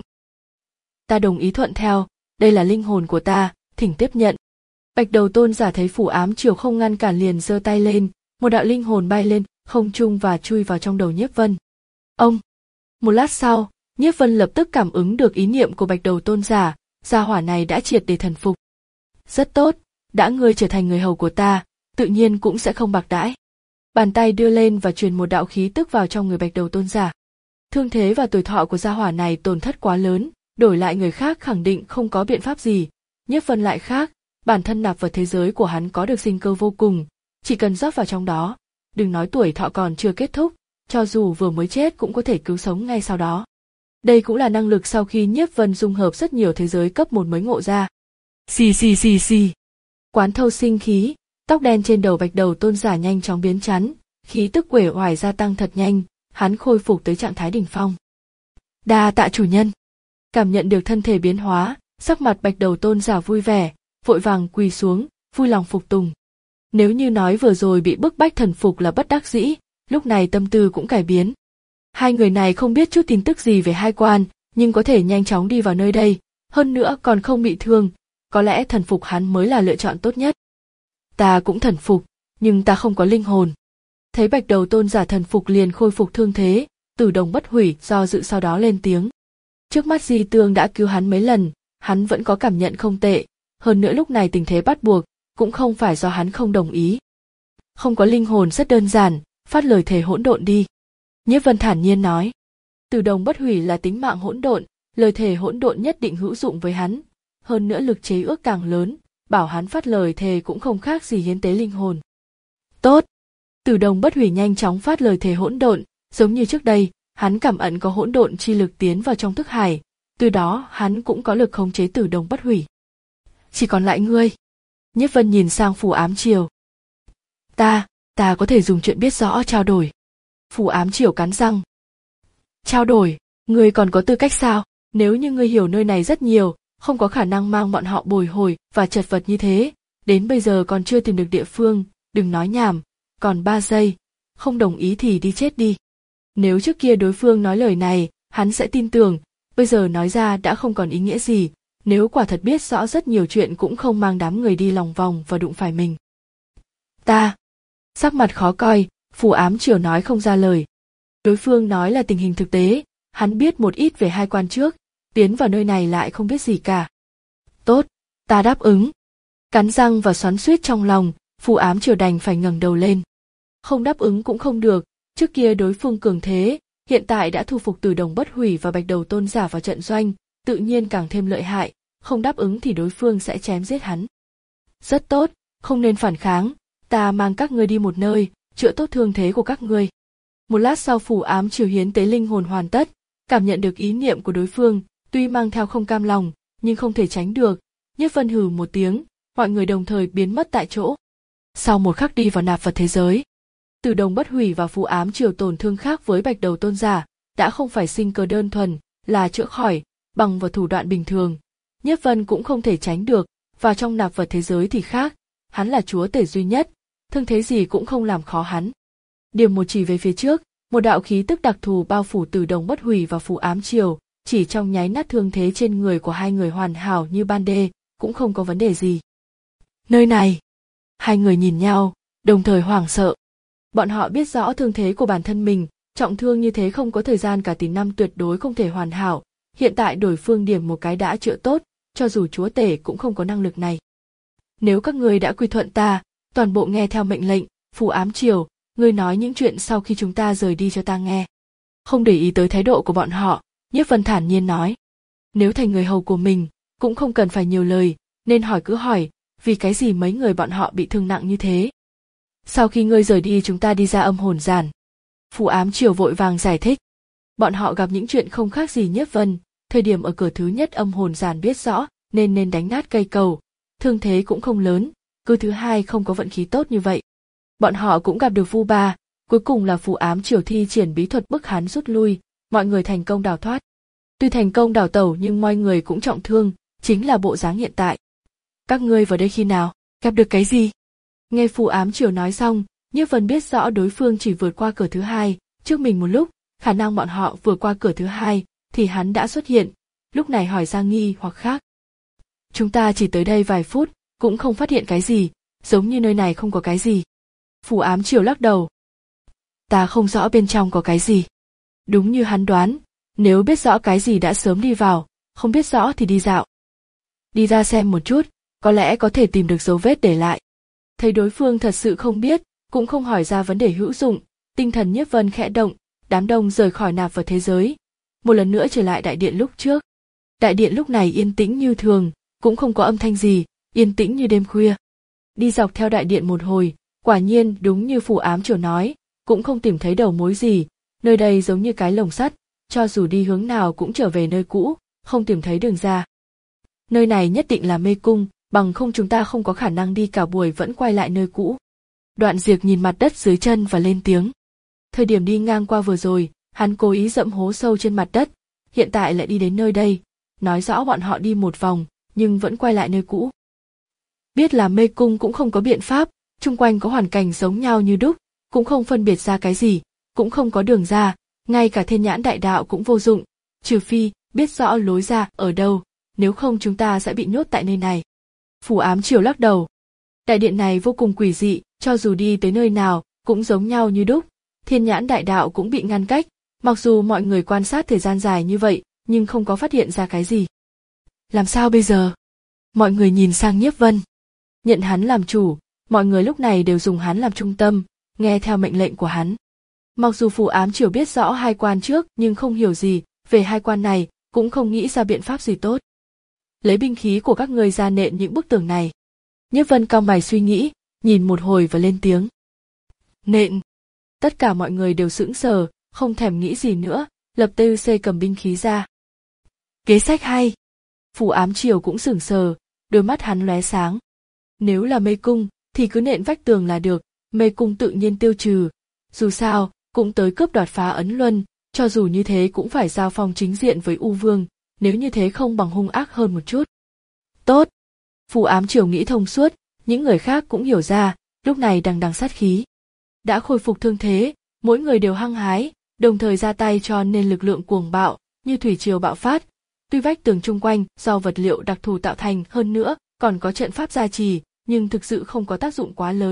Ta đồng ý thuận theo, đây là linh hồn của ta, thỉnh tiếp nhận. Bạch Đầu Tôn giả thấy Phù ám triều không ngăn cản liền giơ tay lên, một đạo linh hồn bay lên không trung và chui vào trong đầu Nhiếp Vân. Ông. Một lát sau, Nhiếp Vân lập tức cảm ứng được ý niệm của Bạch Đầu Tôn giả, gia hỏa này đã triệt để thần phục. Rất tốt, đã ngươi trở thành người hầu của ta, tự nhiên cũng sẽ không bạc đãi. Bàn tay đưa lên và truyền một đạo khí tức vào trong người Bạch Đầu Tôn giả. Thương thế và tuổi thọ của gia hỏa này tổn thất quá lớn, đổi lại người khác khẳng định không có biện pháp gì. Nhiếp Vân lại khác, bản thân nạp vào thế giới của hắn có được sinh cơ vô cùng, chỉ cần rót vào trong đó, đừng nói tuổi thọ còn chưa kết thúc, cho dù vừa mới chết cũng có thể cứu sống ngay sau đó. Đây cũng là năng lực sau khi Nhiếp Vân dung hợp rất nhiều thế giới cấp một mới ngộ ra. Xì xì xì xì. Quán thâu sinh khí, tóc đen trên đầu Bạch Đầu Tôn giả nhanh chóng biến chắn, khí tức uể oải gia tăng thật nhanh, hắn khôi phục tới trạng thái đỉnh phong. Đa tạ chủ nhân. Cảm nhận được thân thể biến hóa, sắc mặt Bạch Đầu Tôn giả vui vẻ, vội vàng quỳ xuống, vui lòng phục tùng. Nếu như nói vừa rồi bị bức bách thần phục là bất đắc dĩ, lúc này tâm tư cũng cải biến. Hai người này không biết chút tin tức gì về hai quan, nhưng có thể nhanh chóng đi vào nơi đây, hơn nữa còn không bị thương, có lẽ thần phục hắn mới là lựa chọn tốt nhất. Ta cũng thần phục, nhưng ta không có linh hồn. Thấy Bạch Đầu Tôn giả thần phục liền khôi phục thương thế, Tử Đồng Bất Hủy do dự sau đó lên tiếng. Trước mắt Di Tương đã cứu hắn mấy lần, hắn vẫn có cảm nhận không tệ, hơn nữa lúc này tình thế bắt buộc, cũng không phải do hắn không đồng ý. Không có linh hồn rất đơn giản, phát lời thề hỗn độn đi. Nhiếp Vân thản nhiên nói. Tử Đồng Bất Hủy là tính mạng hỗn độn, lời thề hỗn độn nhất định hữu dụng với hắn, hơn nữa lực chế ước càng lớn, bảo hắn phát lời thề cũng không khác gì hiến tế linh hồn. Tốt. Tử Đồng Bất Hủy nhanh chóng phát lời thề hỗn độn, giống như trước đây, hắn cảm ẩn có hỗn độn chi lực tiến vào trong thức hải, từ đó hắn cũng có lực khống chế Tử Đồng Bất Hủy. Chỉ còn lại ngươi. Nhiếp Vân nhìn sang Phù ám triều. Ta, ta có thể dùng chuyện biết rõ trao đổi. Phù ám triều cắn răng. Trao đổi, ngươi còn có tư cách sao? Nếu như ngươi hiểu nơi này rất nhiều, không có khả năng mang bọn họ bồi hồi và chật vật như thế, đến bây giờ còn chưa tìm được địa phương, đừng nói nhảm, còn ba giây, không đồng ý thì đi chết đi. Nếu trước kia đối phương nói lời này, hắn sẽ tin tưởng, bây giờ nói ra đã không còn ý nghĩa gì, nếu quả thật biết rõ rất nhiều chuyện cũng không mang đám người đi lòng vòng và đụng phải mình. Ta, Sắc mặt khó coi, Phù Ám Triều nói không ra lời. Đối phương nói là tình hình thực tế, hắn biết một ít về hai quan trước, tiến vào nơi này lại không biết gì cả. Tốt, ta đáp ứng. Cắn răng và xoắn xuýt trong lòng, Phù Ám Triều đành phải ngẩng đầu lên. Không đáp ứng cũng không được, trước kia đối phương cường thế, hiện tại đã thu phục Từ Đồng Bất Hủy và Bạch Đầu Tôn giả vào trận doanh, tự nhiên càng thêm lợi hại, không đáp ứng thì đối phương sẽ chém giết hắn. Rất tốt, không nên phản kháng, ta mang các ngươi đi một nơi, chữa tốt thương thế của các ngươi. Một lát sau Phù Ám Triều hiến tế linh hồn hoàn tất, cảm nhận được ý niệm của đối phương, tuy mang theo không cam lòng, nhưng không thể tránh được. Nhiếp Vân hừ một tiếng, mọi người đồng thời biến mất tại chỗ. Sau một khắc đi vào nạp vật thế giới, Từ Đồng Bất Hủy và Phù Ám Triều tổn thương khác với Bạch Đầu Tôn giả, đã không phải sinh cơ đơn thuần, là chữa khỏi, bằng vào thủ đoạn bình thường. Nhiếp Vân cũng không thể tránh được, vào trong nạp vật thế giới thì khác, hắn là chúa tể duy nhất, thương thế gì cũng không làm khó hắn. Điểm một chỉ về phía trước, một đạo khí tức đặc thù bao phủ Từ Đồng Bất Hủy và Phù Ám Triều, chỉ trong nháy mắt thương thế trên người của hai người hoàn hảo như ban đê, cũng không có vấn đề gì. Nơi này, hai người nhìn nhau, đồng thời hoảng sợ. Bọn họ biết rõ thương thế của bản thân mình, trọng thương như thế không có thời gian cả tỷ năm tuyệt đối không thể hoàn hảo, hiện tại đổi phương điểm một cái đã chữa tốt, cho dù chúa tể cũng không có năng lực này. Nếu các ngươi đã quy thuận ta, toàn bộ nghe theo mệnh lệnh, Phù Ám Triều, ngươi nói những chuyện sau khi chúng ta rời đi cho ta nghe. Không để ý tới thái độ của bọn họ, Nhiếp Vân thản nhiên nói. Nếu thành người hầu của mình, cũng không cần phải nhiều lời, nên hỏi cứ hỏi, vì cái gì mấy người bọn họ bị thương nặng như thế. Sau khi ngươi rời đi chúng ta đi ra âm hồn giản. Phù Ám Triều vội vàng giải thích. Bọn họ gặp những chuyện không khác gì Nhiếp Vân, thời điểm ở cửa thứ nhất âm hồn giản biết rõ, nên nên đánh nát cây cầu, thương thế cũng không lớn, cứ thứ hai không có vận khí tốt như vậy. Bọn họ cũng gặp được Vu Ba, cuối cùng là Phù Ám Triều thi triển bí thuật bức hắn rút lui, mọi người thành công đào thoát. Tuy thành công đào tẩu nhưng mọi người cũng trọng thương, chính là bộ dáng hiện tại. Các ngươi vào đây khi nào, gặp được cái gì? Nghe Phù Ám Triều nói xong, Nhiếp Vân biết rõ đối phương chỉ vượt qua cửa thứ hai, trước mình một lúc, khả năng bọn họ vừa qua cửa thứ hai, thì hắn đã xuất hiện, lúc này hỏi ra nghi hoặc khác. Chúng ta chỉ tới đây vài phút, cũng không phát hiện cái gì, giống như nơi này không có cái gì. Phù Ám Triều lắc đầu. Ta không rõ bên trong có cái gì. Đúng như hắn đoán, nếu biết rõ cái gì đã sớm đi vào, không biết rõ thì đi dạo. Đi ra xem một chút, có lẽ có thể tìm được dấu vết để lại. Thấy đối phương thật sự không biết, cũng không hỏi ra vấn đề hữu dụng, tinh thần Nhiếp Vân khẽ động, đám đông rời khỏi nạp vật thế giới, một lần nữa trở lại đại điện lúc trước. Đại điện lúc này yên tĩnh như thường, cũng không có âm thanh gì, yên tĩnh như đêm khuya. Đi dọc theo đại điện một hồi, quả nhiên đúng như Phù Ám Triều nói, cũng không tìm thấy đầu mối gì, nơi đây giống như cái lồng sắt, cho dù đi hướng nào cũng trở về nơi cũ, không tìm thấy đường ra. Nơi này nhất định là mê cung, bằng không chúng ta không có khả năng đi cả buổi vẫn quay lại nơi cũ. Đoạn Diệp nhìn mặt đất dưới chân và lên tiếng. Thời điểm đi ngang qua vừa rồi, hắn cố ý dẫm hố sâu trên mặt đất, hiện tại lại đi đến nơi đây, nói rõ bọn họ đi một vòng, nhưng vẫn quay lại nơi cũ. Biết là mê cung cũng không có biện pháp, chung quanh có hoàn cảnh giống nhau như đúc, cũng không phân biệt ra cái gì, cũng không có đường ra, ngay cả thiên nhãn đại đạo cũng vô dụng, trừ phi biết rõ lối ra ở đâu, nếu không chúng ta sẽ bị nhốt tại nơi này. Phù Ám Triều lắc đầu. Đại điện này vô cùng quỷ dị, cho dù đi tới nơi nào, cũng giống nhau như đúc, thiên nhãn đại đạo cũng bị ngăn cách, mặc dù mọi người quan sát thời gian dài như vậy, nhưng không có phát hiện ra cái gì. Làm sao bây giờ? Mọi người nhìn sang Nhiếp Vân. Nhận hắn làm chủ, mọi người lúc này đều dùng hắn làm trung tâm, nghe theo mệnh lệnh của hắn. Mặc dù Phù Ám Triều biết rõ hai quan trước nhưng không hiểu gì về hai quan này, cũng không nghĩ ra biện pháp gì tốt. Lấy binh khí của các ngươi ra nện những bức tường này. Nhiếp Vân cau mày suy nghĩ, nhìn một hồi và lên tiếng. Nện. Tất cả mọi người đều sững sờ, không thèm nghĩ gì nữa, lập tê xê cầm binh khí ra. Kế sách hay. Phù Ám Triều cũng sững sờ, đôi mắt hắn lóe sáng. Nếu là mê cung, thì cứ nện vách tường là được, mê cung tự nhiên tiêu trừ. Dù sao, cũng tới cướp đoạt phá ấn luân, cho dù như thế cũng phải giao phong chính diện với U Vương, nếu như thế không bằng hung ác hơn một chút. Tốt. Phù Ám Triều nghĩ thông suốt, những người khác cũng hiểu ra, lúc này đằng đằng sát khí. Đã khôi phục thương thế, mỗi người đều hăng hái, đồng thời ra tay cho nên lực lượng cuồng bạo, như thủy triều bạo phát. Tuy vách tường chung quanh do vật liệu đặc thù tạo thành hơn nữa, còn có trận pháp gia trì, nhưng thực sự không có tác dụng quá lớn,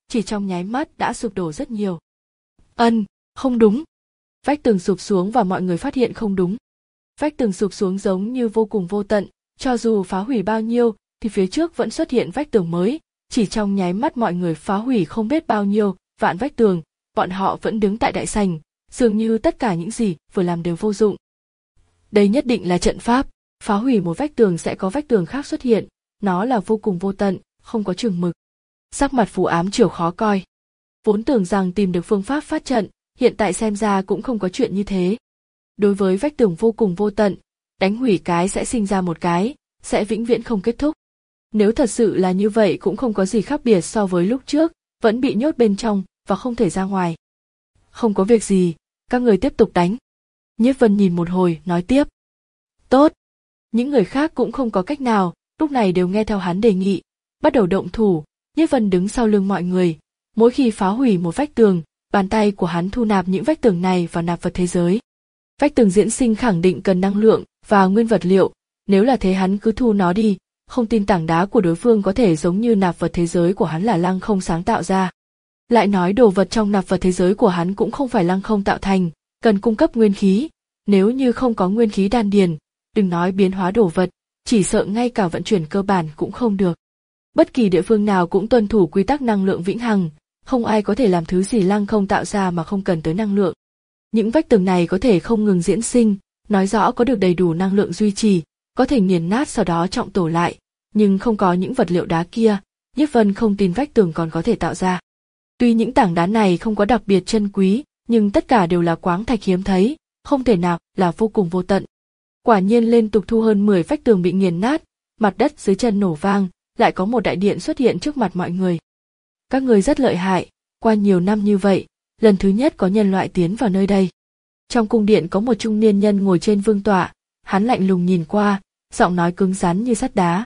chỉ trong nháy mắt đã sụp đổ rất nhiều. Ân, không đúng. Vách tường sụp xuống và mọi người phát hiện không đúng. Vách tường sụp xuống giống như vô cùng vô tận, cho dù phá hủy bao nhiêu thì phía trước vẫn xuất hiện vách tường mới, chỉ trong nháy mắt mọi người phá hủy không biết bao nhiêu vạn vách tường, bọn họ vẫn đứng tại đại sảnh, dường như tất cả những gì vừa làm đều vô dụng. Đây nhất định là trận pháp, phá hủy một vách tường sẽ có vách tường khác xuất hiện, nó là vô cùng vô tận, không có chừng mực. Sắc mặt Phù Ám Triều khó coi. Vốn tưởng rằng tìm được phương pháp phát trận, hiện tại xem ra cũng không có chuyện như thế. Đối với vách tường vô cùng vô tận, đánh hủy cái sẽ sinh ra một cái, sẽ vĩnh viễn không kết thúc. Nếu thật sự là như vậy cũng không có gì khác biệt so với lúc trước, vẫn bị nhốt bên trong và không thể ra ngoài. Không có việc gì, các người tiếp tục đánh. Nhiếp Vân nhìn một hồi, nói tiếp. Tốt. Những người khác cũng không có cách nào, lúc này đều nghe theo hắn đề nghị, bắt đầu động thủ. Nhiếp Vân đứng sau lưng mọi người, mỗi khi phá hủy một vách tường, bàn tay của hắn thu nạp những vách tường này vào nạp vật thế giới. Vách tường diễn sinh khẳng định cần năng lượng và nguyên vật liệu, nếu là thế hắn cứ thu nó đi, không tin tảng đá của đối phương có thể giống như nạp vật thế giới của hắn là lăng không sáng tạo ra. Lại nói đồ vật trong nạp vật thế giới của hắn cũng không phải lăng không tạo thành, cần cung cấp nguyên khí, nếu như không có nguyên khí đan điền, đừng nói biến hóa đồ vật, chỉ sợ ngay cả vận chuyển cơ bản cũng không được. Bất kỳ địa phương nào cũng tuân thủ quy tắc năng lượng vĩnh hằng, không ai có thể làm thứ gì lăng không tạo ra mà không cần tới năng lượng. Những vách tường này có thể không ngừng diễn sinh, nói rõ có được đầy đủ năng lượng duy trì, có thể nghiền nát sau đó trọng tổ lại, nhưng không có những vật liệu đá kia, Nhiếp Vân không tin vách tường còn có thể tạo ra. Tuy những tảng đá này không có đặc biệt chân quý, nhưng tất cả đều là quáng thạch hiếm thấy, không thể nào là vô cùng vô tận. Quả nhiên liên tục thu hơn mười vách tường bị nghiền nát, mặt đất dưới chân nổ vang, lại có một đại điện xuất hiện trước mặt mọi người. Các người rất lợi hại, qua nhiều năm như vậy, lần thứ nhất có nhân loại tiến vào nơi đây. Trong cung điện có một trung niên nhân ngồi trên vương tọa, hắn lạnh lùng nhìn qua, giọng nói cứng rắn như sắt đá.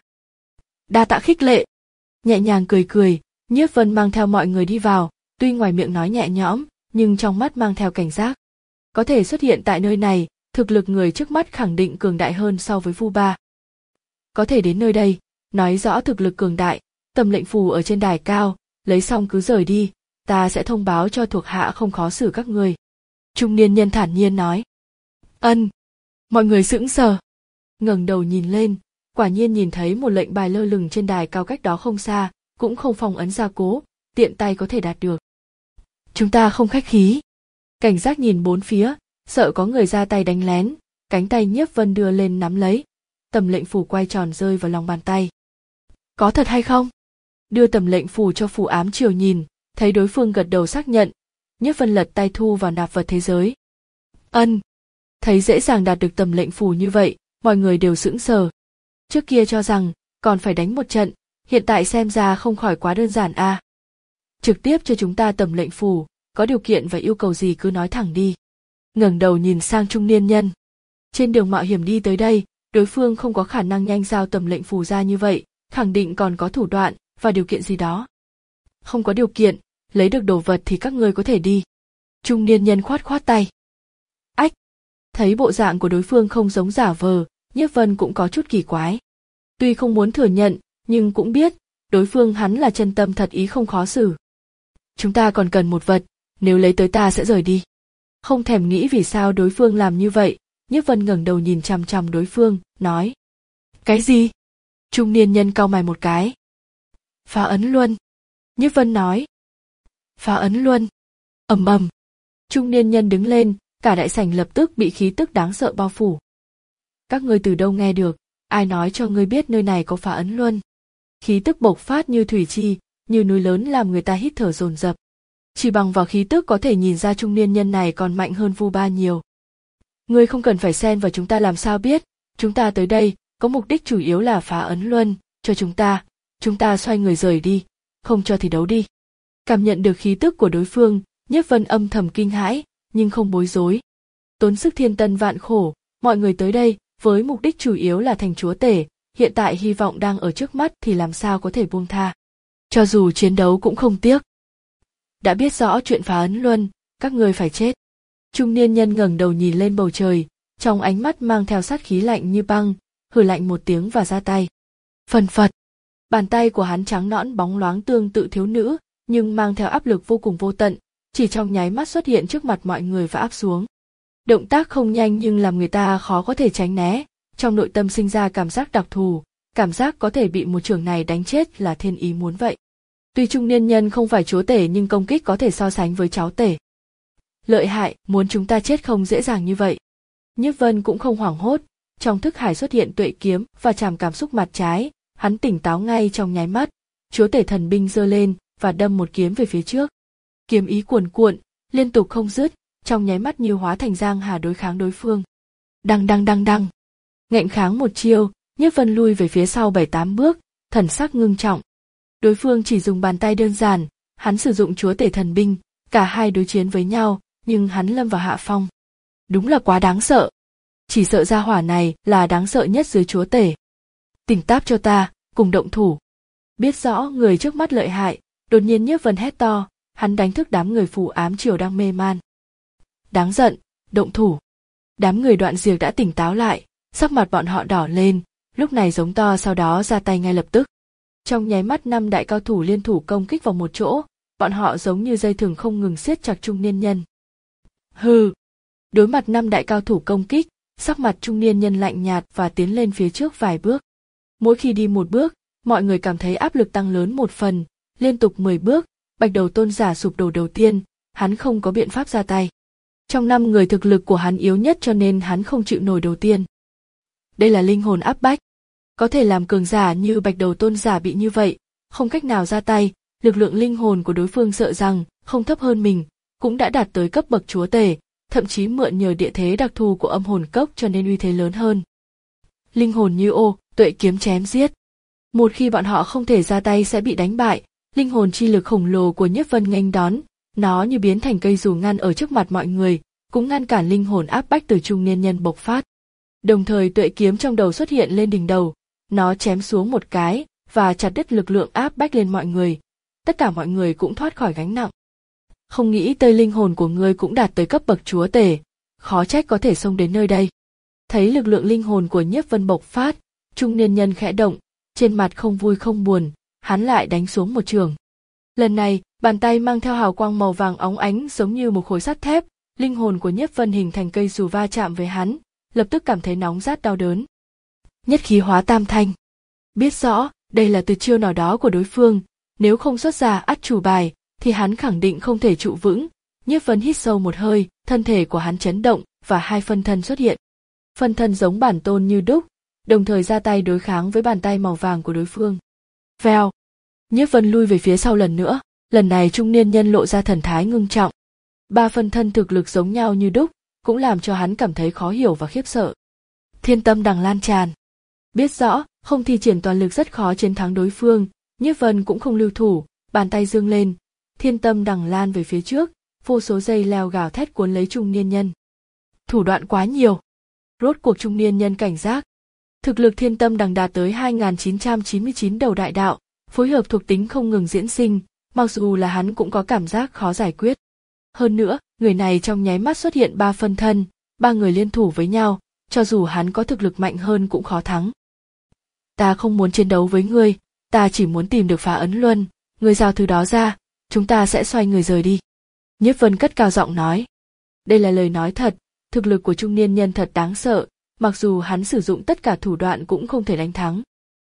Đa tạ khích lệ. Nhẹ nhàng cười cười, Nhiếp Vân mang theo mọi người đi vào, tuy ngoài miệng nói nhẹ nhõm, nhưng trong mắt mang theo cảnh giác. Có thể xuất hiện tại nơi này, thực lực người trước mắt khẳng định cường đại hơn so với Vu Ba. Có thể đến nơi đây, nói rõ thực lực cường đại, Tầm lệnh phù ở trên đài cao, lấy xong cứ rời đi, ta sẽ thông báo cho thuộc hạ không khó xử các người. Trung niên nhân thản nhiên nói. Ân. Mọi người sững sờ. Ngẩng đầu nhìn lên, quả nhiên nhìn thấy một lệnh bài lơ lửng trên đài cao cách đó không xa, cũng không phong ấn gia cố, tiện tay có thể đạt được. Chúng ta không khách khí. Cảnh giác nhìn bốn phía, sợ có người ra tay đánh lén, cánh tay Nhiếp Vân đưa lên nắm lấy, tầm lệnh phù quay tròn rơi vào lòng bàn tay. Có thật hay không? Đưa tầm lệnh phù cho Phù Ám Triều nhìn, thấy đối phương gật đầu xác nhận, Nhiếp Vân lật tay thu vào nạp vật thế giới. Ân. Thấy dễ dàng đạt được tầm lệnh phù như vậy, mọi người đều sững sờ. Trước kia cho rằng còn phải đánh một trận, hiện tại xem ra không khỏi quá đơn giản a. À. Trực tiếp cho chúng ta tầm lệnh phù, có điều kiện và yêu cầu gì cứ nói thẳng đi. Ngẩng đầu nhìn sang trung niên nhân. Trên đường mạo hiểm đi tới đây, đối phương không có khả năng nhanh giao tầm lệnh phù ra như vậy, khẳng định còn có thủ đoạn và điều kiện gì đó. Không có điều kiện, lấy được đồ vật thì các ngươi có thể đi. Trung niên nhân khoát khoát tay. Ách! Thấy bộ dạng của đối phương không giống giả vờ, Nhiếp Vân cũng có chút kỳ quái. Tuy không muốn thừa nhận, nhưng cũng biết, đối phương hắn là chân tâm thật ý không khó xử. Chúng ta còn cần một vật, nếu lấy tới ta sẽ rời đi. Không thèm nghĩ vì sao đối phương làm như vậy, Nhiếp Vân ngẩng đầu nhìn chằm chằm đối phương, nói. Cái gì? Trung niên nhân cau mày một cái. Phá ấn luân. Nhiếp Vân nói. Phá ấn luân. Ầm ầm. Trung niên nhân đứng lên, cả đại sảnh lập tức bị khí tức đáng sợ bao phủ. Các ngươi từ đâu nghe được, ai nói cho ngươi biết nơi này có phá ấn luân? Khí tức bộc phát như thủy chi, như núi lớn làm người ta hít thở dồn dập. Chỉ bằng vào khí tức có thể nhìn ra trung niên nhân này còn mạnh hơn Vu Ba nhiều. Ngươi không cần phải xen vào chúng ta làm sao biết, chúng ta tới đây, có mục đích chủ yếu là phá ấn luân, cho chúng ta, chúng ta xoay người rời đi, không cho thì đấu đi. Cảm nhận được khí tức của đối phương, Nhiếp Vân âm thầm kinh hãi, nhưng không bối rối. Tốn sức thiên tân vạn khổ, mọi người tới đây, với mục đích chủ yếu là thành chúa tể, hiện tại hy vọng đang ở trước mắt thì làm sao có thể buông tha. Cho dù chiến đấu cũng không tiếc. Đã biết rõ chuyện phá ấn luân, các ngươi phải chết. Trung niên nhân ngẩng đầu nhìn lên bầu trời, trong ánh mắt mang theo sát khí lạnh như băng, hừ lạnh một tiếng và ra tay. Phần phật, bàn tay của hắn trắng nõn bóng loáng tương tự thiếu nữ, nhưng mang theo áp lực vô cùng vô tận, chỉ trong nháy mắt xuất hiện trước mặt mọi người và áp xuống. Động tác không nhanh nhưng làm người ta khó có thể tránh né, trong nội tâm sinh ra cảm giác đặc thù, cảm giác có thể bị một chưởng này đánh chết là thiên ý muốn vậy. Tuy trung niên nhân không phải chúa tể nhưng công kích có thể so sánh với cháu tể. Lợi hại, muốn chúng ta chết không dễ dàng như vậy. Nhiếp Vân cũng không hoảng hốt, trong thức hải xuất hiện tuệ kiếm và trảm cảm xúc mặt trái, hắn tỉnh táo ngay trong nháy mắt, chúa tể thần binh giơ lên và đâm một kiếm về phía trước. Kiếm ý cuồn cuộn, liên tục không dứt, trong nháy mắt như hóa thành giang hà đối kháng đối phương. Đăng đăng đăng đăng. Nghênh kháng một chiêu, Nhiếp Vân lui về phía sau bảy tám bước, thần sắc ngưng trọng. Đối phương chỉ dùng bàn tay đơn giản, hắn sử dụng chúa tể thần binh, cả hai đối chiến với nhau, nhưng hắn lâm vào hạ phong. Đúng là quá đáng sợ. Chỉ sợ gia hỏa này là đáng sợ nhất dưới chúa tể. Tỉnh táp cho ta, cùng động thủ. Biết rõ người trước mắt lợi hại, đột nhiên Nhiếp Vân hét to, hắn đánh thức đám người phù ám triều đang mê man. Đáng giận, động thủ. Đám người Đoạn Diệp đã tỉnh táo lại, sắc mặt bọn họ đỏ lên, lúc này giống to sau đó ra tay ngay lập tức. Trong nháy mắt năm đại cao thủ liên thủ công kích vào một chỗ, bọn họ giống như dây thừng không ngừng siết chặt trung niên nhân. Hừ. Đối mặt năm đại cao thủ công kích, sắc mặt trung niên nhân lạnh nhạt và tiến lên phía trước vài bước. Mỗi khi đi một bước, mọi người cảm thấy áp lực tăng lớn một phần, liên tục mười bước, Bạch Đầu Tôn giả sụp đổ đầu tiên, hắn không có biện pháp ra tay. Trong năm người thực lực của hắn yếu nhất cho nên hắn không chịu nổi đầu tiên. Đây là linh hồn áp bách. Có thể làm cường giả như Bạch Đầu Tôn giả bị như vậy, không cách nào ra tay, lực lượng linh hồn của đối phương sợ rằng không thấp hơn mình, cũng đã đạt tới cấp bậc chúa tể, thậm chí mượn nhờ địa thế đặc thù của âm hồn cốc cho nên uy thế lớn hơn. Linh hồn như ô, tuệ kiếm chém giết. Một khi bọn họ không thể ra tay sẽ bị đánh bại, linh hồn chi lực khổng lồ của Nhiếp Vân nghênh đón, nó như biến thành cây dù ngăn ở trước mặt mọi người, cũng ngăn cản linh hồn áp bách từ trung niên nhân bộc phát. Đồng thời tuệ kiếm trong đầu xuất hiện lên đỉnh đầu, nó chém xuống một cái và chặt đứt lực lượng áp bách lên mọi người. Tất cả mọi người cũng thoát khỏi gánh nặng. Không nghĩ tới linh hồn của ngươi cũng đạt tới cấp bậc chúa tể, khó trách có thể xông đến nơi đây. Thấy lực lượng linh hồn của Nhiếp Vân bộc phát, trung niên nhân khẽ động, trên mặt không vui không buồn, hắn lại đánh xuống một chưởng. Lần này, bàn tay mang theo hào quang màu vàng óng ánh giống như một khối sắt thép, linh hồn của Nhiếp Vân hình thành cây dù va chạm với hắn, lập tức cảm thấy nóng rát đau đớn. Nhất khí hóa tam thanh. Biết rõ, đây là từ chiêu nào đó của đối phương, nếu không xuất ra át chủ bài, thì hắn khẳng định không thể trụ vững. Nhiếp Vân hít sâu một hơi, thân thể của hắn chấn động và hai phân thân xuất hiện. Phân thân giống bản tôn như đúc, đồng thời ra tay đối kháng với bàn tay màu vàng của đối phương. Vèo. Nhiếp Vân lui về phía sau lần nữa, lần này trung niên nhân lộ ra thần thái ngưng trọng. Ba phân thân thực lực giống nhau như đúc, cũng làm cho hắn cảm thấy khó hiểu và khiếp sợ. Thiên tâm đằng lan tràn. Biết rõ, không thi triển toàn lực rất khó chiến thắng đối phương, Nhiếp Vân cũng không lưu thủ, bàn tay giương lên, thiên tâm đằng lan về phía trước, vô số dây leo gào thét cuốn lấy trung niên nhân. Thủ đoạn quá nhiều. Rốt cuộc trung niên nhân cảnh giác. Thực lực thiên tâm đằng đạt tới hai nghìn chín trăm chín mươi chín đầu đại đạo, phối hợp thuộc tính không ngừng diễn sinh, mặc dù là hắn cũng có cảm giác khó giải quyết. Hơn nữa, người này trong nháy mắt xuất hiện ba phân thân, ba người liên thủ với nhau, cho dù hắn có thực lực mạnh hơn cũng khó thắng. Ta không muốn chiến đấu với ngươi, ta chỉ muốn tìm được phá ấn luân, ngươi giao thứ đó ra, chúng ta sẽ xoay người rời đi. Nhiếp Vân cất cao giọng nói. Đây là lời nói thật, thực lực của trung niên nhân thật đáng sợ, mặc dù hắn sử dụng tất cả thủ đoạn cũng không thể đánh thắng.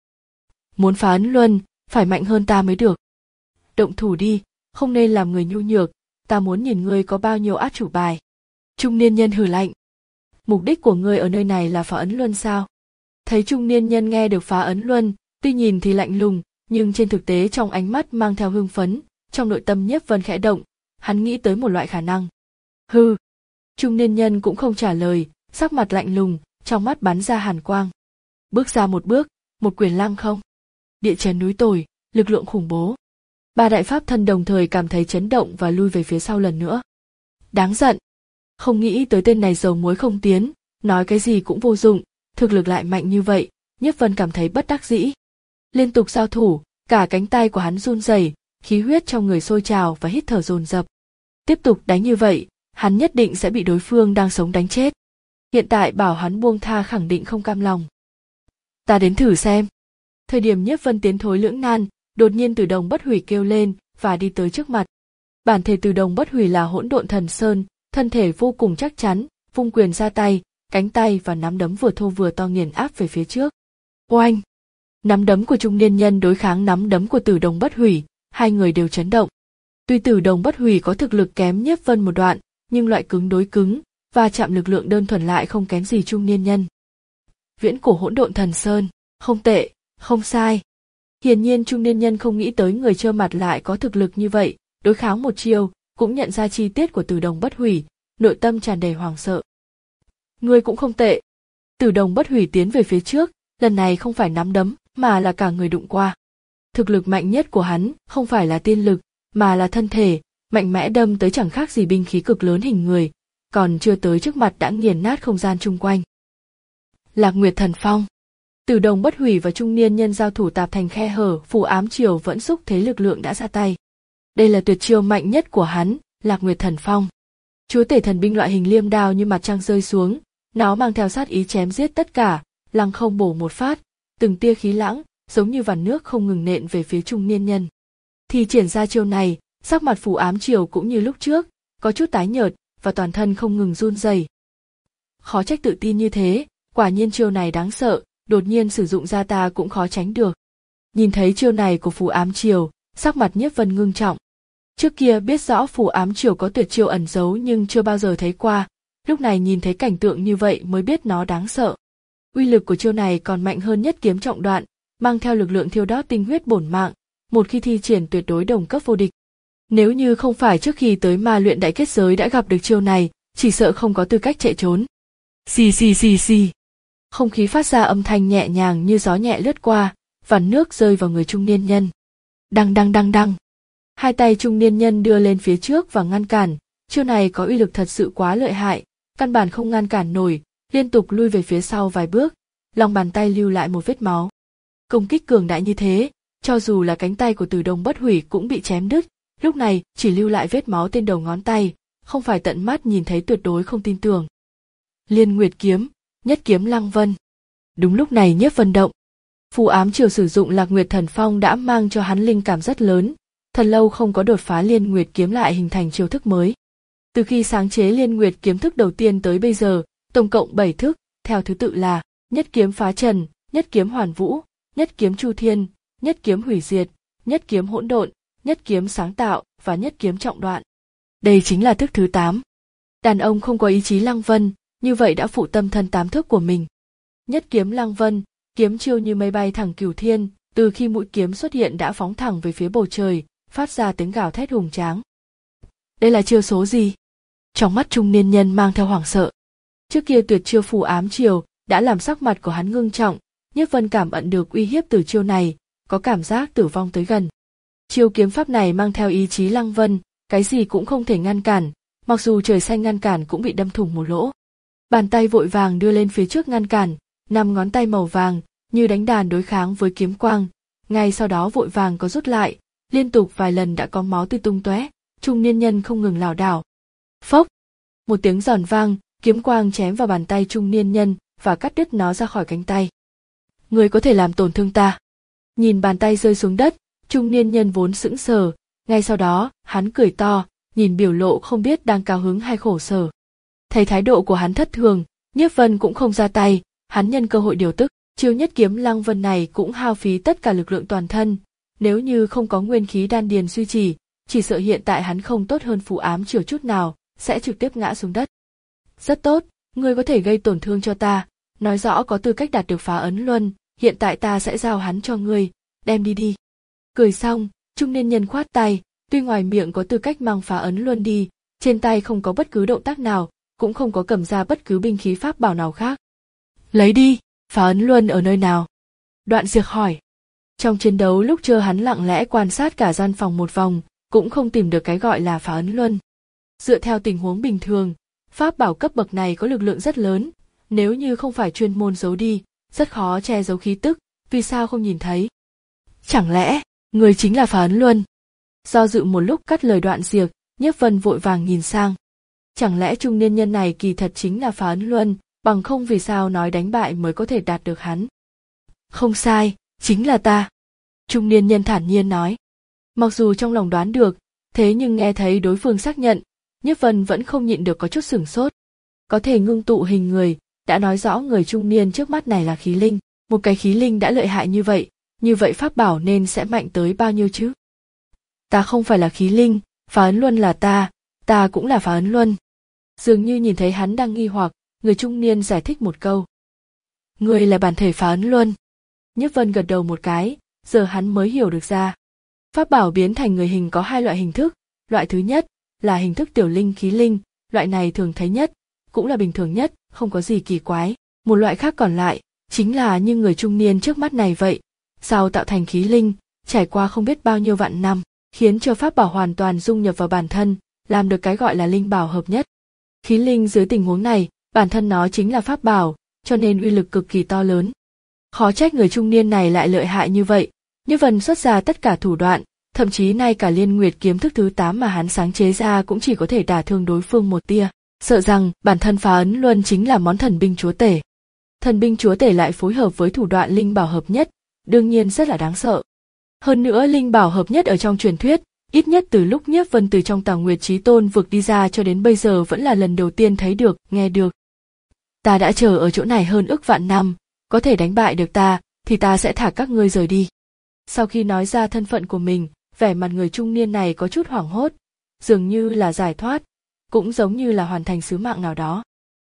Muốn phá ấn luân, phải mạnh hơn ta mới được. Động thủ đi, không nên làm người nhu nhược, ta muốn nhìn ngươi có bao nhiêu át chủ bài. Trung niên nhân hừ lạnh. Mục đích của ngươi ở nơi này là phá ấn luân sao? Thấy trung niên nhân nghe được phá ấn luân, tuy nhìn thì lạnh lùng, nhưng trên thực tế trong ánh mắt mang theo hưng phấn, trong nội tâm Nhiếp Vân khẽ động, hắn nghĩ tới một loại khả năng. Hừ. Trung niên nhân cũng không trả lời, sắc mặt lạnh lùng, trong mắt bắn ra hàn quang. Bước ra một bước, một quyền lăng không. Địa chấn núi tồi, lực lượng khủng bố. Ba đại pháp thân đồng thời cảm thấy chấn động và lui về phía sau lần nữa. Đáng giận. Không nghĩ tới tên này dầu muối không tiến, nói cái gì cũng vô dụng, thực lực lại mạnh như vậy, Nhiếp Vân cảm thấy bất đắc dĩ. Liên tục giao thủ, cả cánh tay của hắn run rẩy, khí huyết trong người sôi trào và hít thở dồn dập. Tiếp tục đánh như vậy, hắn nhất định sẽ bị đối phương đang sống đánh chết. Hiện tại bảo hắn buông tha khẳng định không cam lòng. Ta đến thử xem. Thời điểm Nhiếp Vân tiến thối lưỡng nan, đột nhiên Tử Đồng Bất Hủy kêu lên, và đi tới trước mặt. Bản thể Từ Đồng Bất Hủy là Hỗn Độn Thần Sơn, thân thể vô cùng chắc chắn, vung quyền ra tay, cánh tay và nắm đấm vừa thô vừa to nghiền áp về phía trước. Oanh! Nắm đấm của trung niên nhân đối kháng nắm đấm của Từ Đồng Bất Hủy, hai người đều chấn động. Tuy Từ Đồng Bất Hủy có thực lực kém Nhiếp Vân một đoạn, nhưng loại cứng đối cứng, và chạm lực lượng đơn thuần lại không kém gì trung niên nhân. Viễn cổ Hỗn Độn Thần Sơn, không tệ, không sai. Hiển nhiên trung niên nhân không nghĩ tới người trơ mặt lại có thực lực như vậy, đối kháng một chiêu, cũng nhận ra chi tiết của Từ Đồng Bất Hủy, nội tâm tràn đầy hoảng sợ. Ngươi cũng không tệ. Từ Đồng Bất Hủy tiến về phía trước, lần này không phải nắm đấm, mà là cả người đụng qua. Thực lực mạnh nhất của hắn không phải là tiên lực, mà là thân thể, mạnh mẽ đâm tới chẳng khác gì binh khí cực lớn hình người, còn chưa tới trước mặt đã nghiền nát không gian chung quanh. Lạc Nguyệt Thần Phong. Từ Đồng Bất Hủy và trung niên nhân giao thủ tạp thành khe hở, Phù Ám Triều vẫn xúc thế lực lượng đã ra tay. Đây là tuyệt chiêu mạnh nhất của hắn, Lạc Nguyệt Thần Phong. Chúa tể thần binh loại hình liêm đao như mặt trăng rơi xuống, nó mang theo sát ý chém giết tất cả, lăng không bổ một phát, từng tia khí lãng, giống như vàn nước không ngừng nện về phía trung niên nhân. Thì triển ra chiêu này, sắc mặt Phù Ám Triều cũng như lúc trước, có chút tái nhợt và toàn thân không ngừng run rẩy. Khó trách tự tin như thế, quả nhiên chiêu này đáng sợ, đột nhiên sử dụng ra ta cũng khó tránh được. Nhìn thấy chiêu này của Phù Ám Triều, sắc mặt Nhiếp Vân ngưng trọng. Trước kia biết rõ Phù Ám Triều có tuyệt chiêu ẩn giấu nhưng chưa bao giờ thấy qua, lúc này nhìn thấy cảnh tượng như vậy mới biết nó đáng sợ. Uy lực của chiêu này còn mạnh hơn Nhất Kiếm Trọng Đoạn, mang theo lực lượng thiêu đốt tinh huyết bổn mạng, một khi thi triển tuyệt đối đồng cấp vô địch. Nếu như không phải trước khi tới ma luyện đại kết giới đã gặp được chiêu này, chỉ sợ không có tư cách chạy trốn. Xì xì xì xì. Không khí phát ra âm thanh nhẹ nhàng như gió nhẹ lướt qua, vằn nước rơi vào người trung niên nhân. Đăng đăng đăng đăng. Hai tay trung niên nhân đưa lên phía trước và ngăn cản, chiêu này có uy lực thật sự quá lợi hại, căn bản không ngăn cản nổi, liên tục lui về phía sau vài bước, lòng bàn tay lưu lại một vết máu. Công kích cường đại như thế, cho dù là cánh tay của Từ Đồng Bất Hủy cũng bị chém đứt, lúc này chỉ lưu lại vết máu trên đầu ngón tay, không phải tận mắt nhìn thấy tuyệt đối không tin tưởng. Liên Nguyệt Kiếm, Nhất Kiếm Lăng Vân. Đúng lúc này Nhiếp Vân động. Phù Ám Triều sử dụng Lạc Nguyệt Thần Phong đã mang cho hắn linh cảm rất lớn, thật lâu không có đột phá Liên Nguyệt Kiếm lại hình thành chiêu thức mới. Từ khi sáng chế Liên Nguyệt Kiếm thức đầu tiên tới bây giờ, tổng cộng bảy thức, theo thứ tự là Nhất Kiếm Phá Trần, Nhất Kiếm Hoàn Vũ, Nhất Kiếm Chu Thiên, Nhất Kiếm Hủy Diệt, Nhất Kiếm Hỗn Độn, Nhất Kiếm Sáng Tạo và Nhất Kiếm Trọng Đoạn. Đây chính là thức thứ tám. Đàn ông không có ý chí Lăng Vân, như vậy đã phụ tâm thân tám thức của mình. Nhất Kiếm Lăng Vân, kiếm chiêu như mây bay thẳng cửu thiên, từ khi mũi kiếm xuất hiện đã phóng thẳng về phía bầu trời, phát ra tiếng gào thét hùng tráng. Đây là chiêu số gì? Trong mắt trung niên nhân mang theo hoảng sợ. Trước kia tuyệt chiêu Phù Ám Triều đã làm sắc mặt của hắn ngưng trọng, Nhiếp Vân cảm nhận được uy hiếp từ chiêu này, có cảm giác tử vong tới gần. Chiêu kiếm pháp này mang theo ý chí Lăng Vân, cái gì cũng không thể ngăn cản, mặc dù trời xanh ngăn cản cũng bị đâm thủng một lỗ. Bàn tay vội vàng đưa lên phía trước ngăn cản, năm ngón tay màu vàng như đánh đàn đối kháng với kiếm quang, ngay sau đó vội vàng có rút lại, liên tục vài lần đã có máu tươi tung tóe, trung niên nhân không ngừng lảo đảo. Phốc, một tiếng giòn vang, kiếm quang chém vào bàn tay trung niên nhân và cắt đứt nó ra khỏi cánh tay. Người có thể làm tổn thương ta. Nhìn bàn tay rơi xuống đất, trung niên nhân vốn sững sờ, ngay sau đó hắn cười to, nhìn biểu lộ không biết đang cao hứng hay khổ sở. Thấy thái độ của hắn thất thường, Nhiếp Vân cũng không ra tay, hắn nhân cơ hội điều tức, chiêu Nhất Kiếm Lăng Vân này cũng hao phí tất cả lực lượng toàn thân, nếu như không có nguyên khí đan điền duy trì, chỉ sợ hiện tại hắn không tốt hơn Phù Ám Triều chút nào, sẽ trực tiếp ngã xuống đất. Rất tốt, ngươi có thể gây tổn thương cho ta, nói rõ có tư cách đạt được Phá Ấn Luân, hiện tại ta sẽ giao hắn cho ngươi, đem đi đi. Cười xong, trung niên nhân khoát tay, tuy ngoài miệng có tư cách mang Phá Ấn Luân đi, trên tay không có bất cứ động tác nào, cũng không có cầm ra bất cứ binh khí pháp bảo nào khác. Lấy đi, Phá Ấn Luân ở nơi nào? Đoạn Diệp hỏi. Trong chiến đấu lúc chưa hắn lặng lẽ quan sát cả gian phòng một vòng, cũng không tìm được cái gọi là Phá Ấn Luân. Dựa theo tình huống bình thường, pháp bảo cấp bậc này có lực lượng rất lớn, nếu như không phải chuyên môn giấu đi, rất khó che giấu khí tức, vì sao không nhìn thấy? Chẳng lẽ, người chính là Phá Ấn Luân? Do dự một lúc cắt lời Đoạn Diệp, Nhiếp Vân vội vàng nhìn sang. Chẳng lẽ trung niên nhân này kỳ thật chính là Phá Ấn Luân, bằng không vì sao nói đánh bại mới có thể đạt được hắn? Không sai, chính là ta. Trung niên nhân thản nhiên nói. Mặc dù trong lòng đoán được, thế nhưng nghe thấy đối phương xác nhận, Nhiếp Vân vẫn không nhịn được có chút sửng sốt. Có thể ngưng tụ hình người, đã nói rõ người trung niên trước mắt này là khí linh, một cái khí linh đã lợi hại như vậy, như vậy pháp bảo nên sẽ mạnh tới bao nhiêu chứ? Ta không phải là khí linh, Phá Ấn Luân là ta, ta cũng là Phá Ấn Luân. Dường như nhìn thấy hắn đang nghi hoặc, người trung niên giải thích một câu. Người là bản thể Phá Ấn Luân. Nhiếp Vân gật đầu một cái, giờ hắn mới hiểu được ra. Pháp bảo biến thành người hình có hai loại hình thức, loại thứ nhất là hình thức tiểu linh khí linh, loại này thường thấy nhất, cũng là bình thường nhất, không có gì kỳ quái. Một loại khác còn lại, chính là như người trung niên trước mắt này vậy, sau tạo thành khí linh, trải qua không biết bao nhiêu vạn năm, khiến cho pháp bảo hoàn toàn dung nhập vào bản thân, làm được cái gọi là linh bảo hợp nhất. Khí linh dưới tình huống này, bản thân nó chính là pháp bảo, cho nên uy lực cực kỳ to lớn. Khó trách người trung niên này lại lợi hại như vậy, Nhiếp Vân xuất ra tất cả thủ đoạn, thậm chí ngay cả Liên Nguyệt kiếm thức thứ tám mà hắn sáng chế ra cũng chỉ có thể đả thương đối phương một tia, sợ rằng bản thân Phá Ấn Luân chính là món thần binh chúa tể. Thần binh chúa tể lại phối hợp với thủ đoạn linh bảo hợp nhất, đương nhiên rất là đáng sợ. Hơn nữa linh bảo hợp nhất ở trong truyền thuyết, ít nhất từ lúc Nhiếp Vân từ trong Tàng Nguyệt Chí Tôn vực đi ra cho đến bây giờ vẫn là lần đầu tiên thấy được, nghe được. Ta đã chờ ở chỗ này hơn ức vạn năm, có thể đánh bại được ta, thì ta sẽ thả các ngươi rời đi. Sau khi nói ra thân phận của mình, vẻ mặt người trung niên này có chút hoảng hốt, dường như là giải thoát, cũng giống như là hoàn thành sứ mạng nào đó.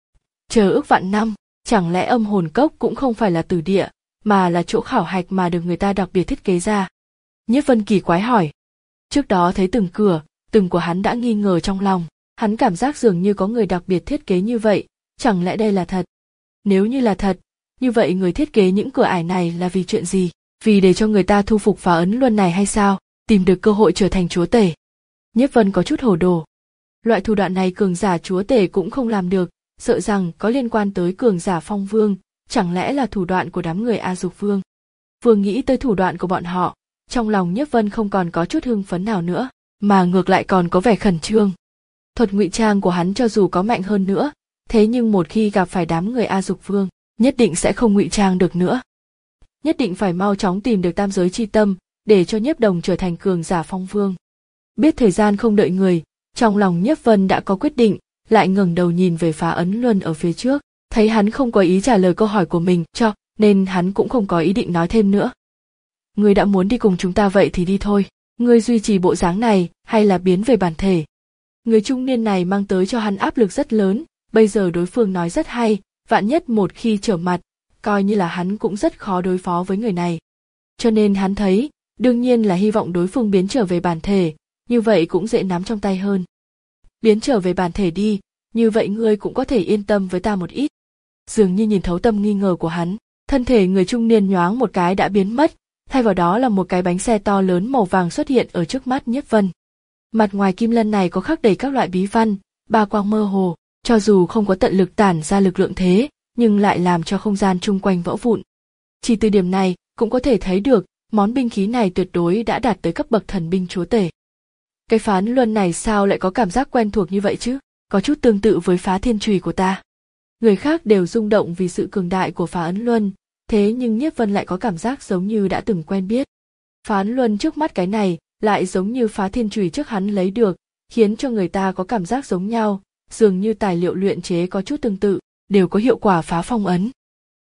Chờ ức vạn năm, chẳng lẽ âm hồn cốc cũng không phải là tử địa, mà là chỗ khảo hạch mà được người ta đặc biệt thiết kế ra? Nhiếp Vân kỳ quái hỏi. Trước đó thấy từng cửa, từng của hắn đã nghi ngờ trong lòng, hắn cảm giác dường như có người đặc biệt thiết kế như vậy, chẳng lẽ đây là thật? Nếu như là thật, như vậy người thiết kế những cửa ải này là vì chuyện gì? Vì để cho người ta thu phục Phá Ấn Luân này hay sao? Tìm được cơ hội trở thành chúa tể. Nhiếp Vân có chút hồ đồ. Loại thủ đoạn này cường giả chúa tể cũng không làm được, sợ rằng có liên quan tới cường giả phong vương, chẳng lẽ là thủ đoạn của đám người A Dục Vương? Vừa nghĩ tới thủ đoạn của bọn họ, trong lòng Nhiếp Vân không còn có chút hưng phấn nào nữa, mà ngược lại còn có vẻ khẩn trương. Thuật ngụy trang của hắn cho dù có mạnh hơn nữa, thế nhưng một khi gặp phải đám người A Dục Vương, nhất định sẽ không ngụy trang được nữa. Nhất định phải mau chóng tìm được tam giới chi tâm, để cho Nhiếp Đồng trở thành cường giả phong vương. Biết thời gian không đợi người, trong lòng Nhiếp Vân đã có quyết định, lại ngẩng đầu nhìn về Phá Ấn Luân ở phía trước, thấy hắn không có ý trả lời câu hỏi của mình, cho nên hắn cũng không có ý định nói thêm nữa. Ngươi đã muốn đi cùng chúng ta vậy thì đi thôi, ngươi duy trì bộ dáng này hay là biến về bản thể? Người trung niên này mang tới cho hắn áp lực rất lớn, bây giờ đối phương nói rất hay, vạn nhất một khi trở mặt, coi như là hắn cũng rất khó đối phó với người này. Cho nên hắn thấy, đương nhiên là hy vọng đối phương biến trở về bản thể, như vậy cũng dễ nắm trong tay hơn. Biến trở về bản thể đi, như vậy ngươi cũng có thể yên tâm với ta một ít. Dường như nhìn thấu tâm nghi ngờ của hắn, thân thể người trung niên nhoáng một cái đã biến mất, thay vào đó là một cái bánh xe to lớn màu vàng xuất hiện ở trước mắt Nhiếp Vân. Mặt ngoài kim lân này có khắc đầy các loại bí văn, ba quang mơ hồ, cho dù không có tận lực tản ra lực lượng thế, nhưng lại làm cho không gian chung quanh vỡ vụn. Chỉ từ điểm này cũng có thể thấy được, món binh khí này tuyệt đối đã đạt tới cấp bậc thần binh chúa tể. Cái Phá Ấn Luân này sao lại có cảm giác quen thuộc như vậy chứ? Có chút tương tự với Phá Thiên Chùy của ta. Người khác đều rung động vì sự cường đại của Phá Ấn Luân, thế nhưng Nhiếp Vân lại có cảm giác giống như đã từng quen biết. Phá Ấn Luân trước mắt cái này lại giống như Phá Thiên Chùy trước hắn lấy được, khiến cho người ta có cảm giác giống nhau, dường như tài liệu luyện chế có chút tương tự, đều có hiệu quả phá phong ấn.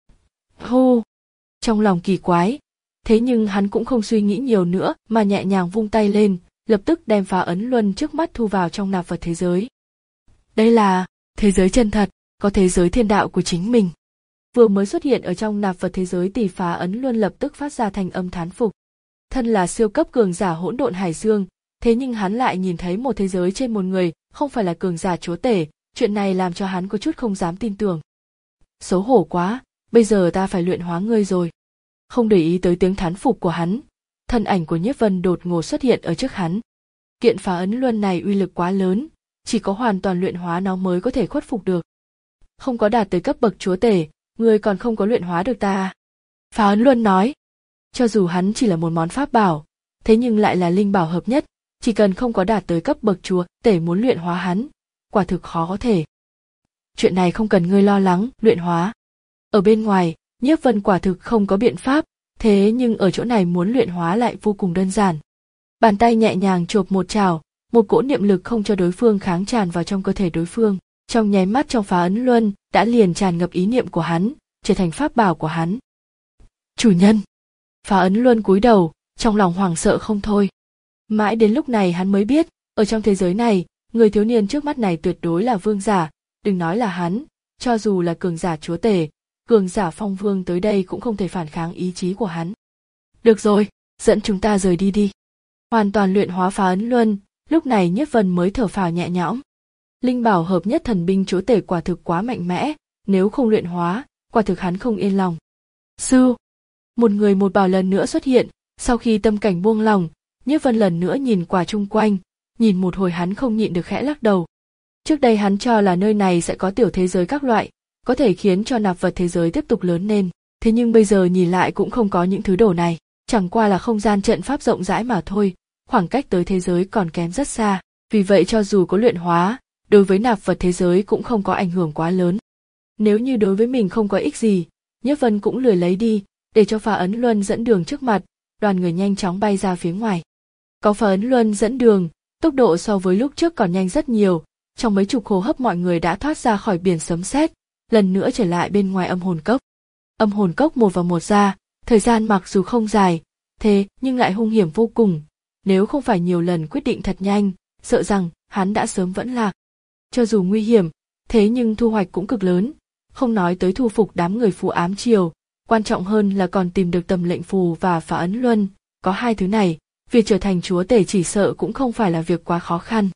Hô! Trong lòng kỳ quái, thế nhưng hắn cũng không suy nghĩ nhiều nữa mà nhẹ nhàng vung tay lên, lập tức đem Phá Ấn Luân trước mắt thu vào trong nạp vật thế giới. Đây là thế giới chân thật, có thế giới thiên đạo của chính mình. Vừa mới xuất hiện ở trong nạp vật thế giới thì Phá Ấn Luân lập tức phát ra thành âm thán phục. Thân là siêu cấp cường giả hỗn độn hải dương, thế nhưng hắn lại nhìn thấy một thế giới trên một người, không phải là cường giả chúa tể, chuyện này làm cho hắn có chút không dám tin tưởng. Xấu hổ quá, bây giờ ta phải luyện hóa ngươi rồi. Không để ý tới tiếng thán phục của hắn, thân ảnh của Nhiếp Vân đột ngột xuất hiện ở trước hắn. Kiện Phá Ấn Luân này uy lực quá lớn, chỉ có hoàn toàn luyện hóa nó mới có thể khuất phục được. Không có đạt tới cấp bậc chúa tể, ngươi còn không có luyện hóa được ta. Phá Ấn Luân nói, cho dù hắn chỉ là một món pháp bảo, thế nhưng lại là linh bảo hợp nhất, chỉ cần không có đạt tới cấp bậc chúa tể muốn luyện hóa hắn, quả thực khó có thể. Chuyện này không cần ngươi lo lắng, luyện hóa. Ở bên ngoài, Nhiếp Vân quả thực không có biện pháp, thế nhưng ở chỗ này muốn luyện hóa lại vô cùng đơn giản. Bàn tay nhẹ nhàng chộp một chảo, một cỗ niệm lực không cho đối phương kháng tràn vào trong cơ thể đối phương. Trong nháy mắt trong phá ấn luân đã liền tràn ngập ý niệm của hắn, trở thành pháp bảo của hắn. Chủ nhân! Phá ấn luân cúi đầu, trong lòng hoảng sợ không thôi. Mãi đến lúc này hắn mới biết, ở trong thế giới này, người thiếu niên trước mắt này tuyệt đối là vương giả, đừng nói là hắn, cho dù là cường giả chúa tể, cường giả phong vương tới đây cũng không thể phản kháng ý chí của hắn. Được rồi, dẫn chúng ta rời đi đi. Hoàn toàn luyện hóa phá ấn luân, lúc này Nhiếp Vân mới thở phào nhẹ nhõm. Linh bảo hợp nhất thần binh chúa tể quả thực quá mạnh mẽ, nếu không luyện hóa, quả thực hắn không yên lòng. Sư, một người một bảo lần nữa xuất hiện, sau khi tâm cảnh buông lòng, Nhiếp Vân lần nữa nhìn qua chung quanh, nhìn một hồi hắn không nhịn được khẽ lắc đầu. Trước đây hắn cho là nơi này sẽ có tiểu thế giới các loại, có thể khiến cho nạp vật thế giới tiếp tục lớn lên, thế nhưng bây giờ nhìn lại cũng không có những thứ đồ này, chẳng qua là không gian trận pháp rộng rãi mà thôi, khoảng cách tới thế giới còn kém rất xa, vì vậy cho dù có luyện hóa, đối với nạp vật thế giới cũng không có ảnh hưởng quá lớn. Nếu như đối với mình không có ích gì, Nhiếp Vân cũng lười lấy đi, để cho phá ấn luân dẫn đường trước mặt, đoàn người nhanh chóng bay ra phía ngoài. Có phá ấn luân dẫn đường, tốc độ so với lúc trước còn nhanh rất nhiều, trong mấy chục hô hấp mọi người đã thoát ra khỏi biển sấm sét, lần nữa trở lại bên ngoài âm hồn cốc. Âm hồn cốc một vào một ra, thời gian mặc dù không dài, thế nhưng lại hung hiểm vô cùng, nếu không phải nhiều lần quyết định thật nhanh, sợ rằng hắn đã sớm vẫn lạc. Cho dù nguy hiểm, thế nhưng thu hoạch cũng cực lớn, không nói tới thu phục đám người phù ám triều, quan trọng hơn là còn tìm được tầm lệnh phù và phá ấn luân, có hai thứ này, việc trở thành chúa tể chỉ sợ cũng không phải là việc quá khó khăn.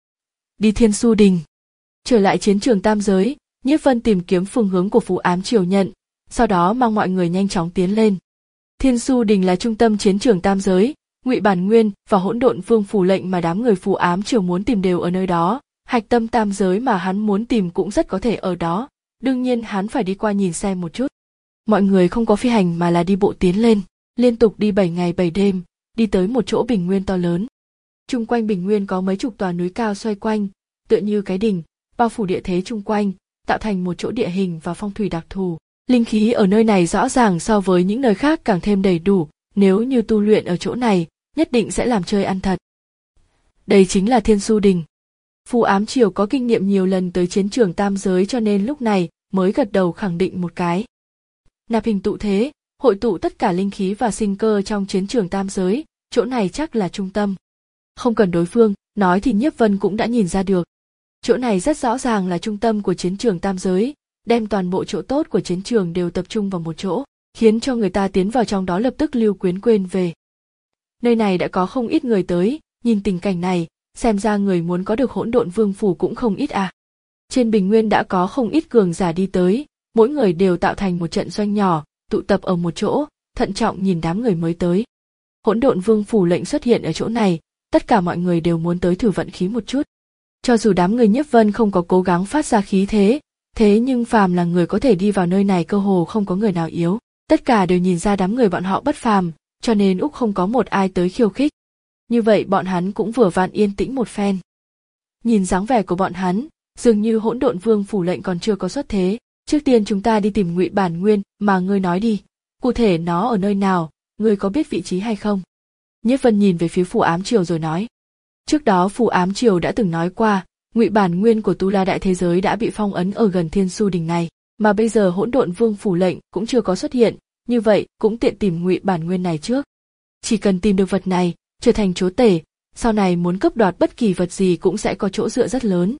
Đi Thiên Su Đình. Trở lại chiến trường tam giới, Nhiếp Vân tìm kiếm phương hướng của phù ám triều nhận, sau đó mang mọi người nhanh chóng tiến lên. Thiên Su Đình là trung tâm chiến trường tam giới, Ngụy Bản Nguyên và Hỗn Độn Vương phủ lệnh mà đám người phù ám triều muốn tìm đều ở nơi đó, hạch tâm tam giới mà hắn muốn tìm cũng rất có thể ở đó, đương nhiên hắn phải đi qua nhìn xem một chút. Mọi người không có phi hành mà là đi bộ tiến lên, liên tục đi bảy ngày bảy đêm, đi tới một chỗ bình nguyên to lớn. Chung quanh bình nguyên có mấy chục tòa núi cao xoay quanh, tựa như cái đỉnh, bao phủ địa thế chung quanh, tạo thành một chỗ địa hình và phong thủy đặc thù. Linh khí ở nơi này rõ ràng so với những nơi khác càng thêm đầy đủ, nếu như tu luyện ở chỗ này, nhất định sẽ làm chơi ăn thật. Đây chính là Thiên Su Đình. Phù ám triều có kinh nghiệm nhiều lần tới chiến trường tam giới cho nên lúc này mới gật đầu khẳng định một cái. Nạp hình tụ thế, hội tụ tất cả linh khí và sinh cơ trong chiến trường tam giới, chỗ này chắc là trung tâm. Không cần đối phương nói thì Nhiếp Vân cũng đã nhìn ra được. Chỗ này rất rõ ràng là trung tâm của chiến trường tam giới, đem toàn bộ chỗ tốt của chiến trường đều tập trung vào một chỗ, khiến cho người ta tiến vào trong đó lập tức lưu quyến quên về. Nơi này đã có không ít người tới, nhìn tình cảnh này, xem ra người muốn có được Hỗn Độn Vương phủ cũng không ít à. Trên bình nguyên đã có không ít cường giả đi tới, mỗi người đều tạo thành một trận doanh nhỏ, tụ tập ở một chỗ, thận trọng nhìn đám người mới tới. Hỗn Độn Vương phủ lệnh xuất hiện ở chỗ này, tất cả mọi người đều muốn tới thử vận khí một chút. Cho dù đám người Nhiếp Vân không có cố gắng phát ra khí thế, thế nhưng phàm là người có thể đi vào nơi này cơ hồ không có người nào yếu, tất cả đều nhìn ra đám người bọn họ bất phàm, cho nên úc không có một ai tới khiêu khích. Như vậy bọn hắn cũng vừa vặn yên tĩnh một phen. Nhìn dáng vẻ của bọn hắn, dường như Hỗn Độn Vương phủ lệnh còn chưa có xuất thế. Trước tiên chúng ta đi tìm Ngụy Bản Nguyên, mà ngươi nói đi, cụ thể nó ở nơi nào, ngươi có biết vị trí hay không? Nhiếp Vân nhìn về phía phù ám triều rồi nói. Trước đó phù ám triều đã từng nói qua, Ngụy Bản Nguyên của Tu La Đại Thế Giới đã bị phong ấn ở gần Thiên Su Đình này, mà bây giờ Hỗn Độn Vương phủ lệnh cũng chưa có xuất hiện, như vậy cũng tiện tìm Ngụy Bản Nguyên này trước. Chỉ cần tìm được vật này, trở thành chúa tể, sau này muốn cướp đoạt bất kỳ vật gì cũng sẽ có chỗ dựa rất lớn.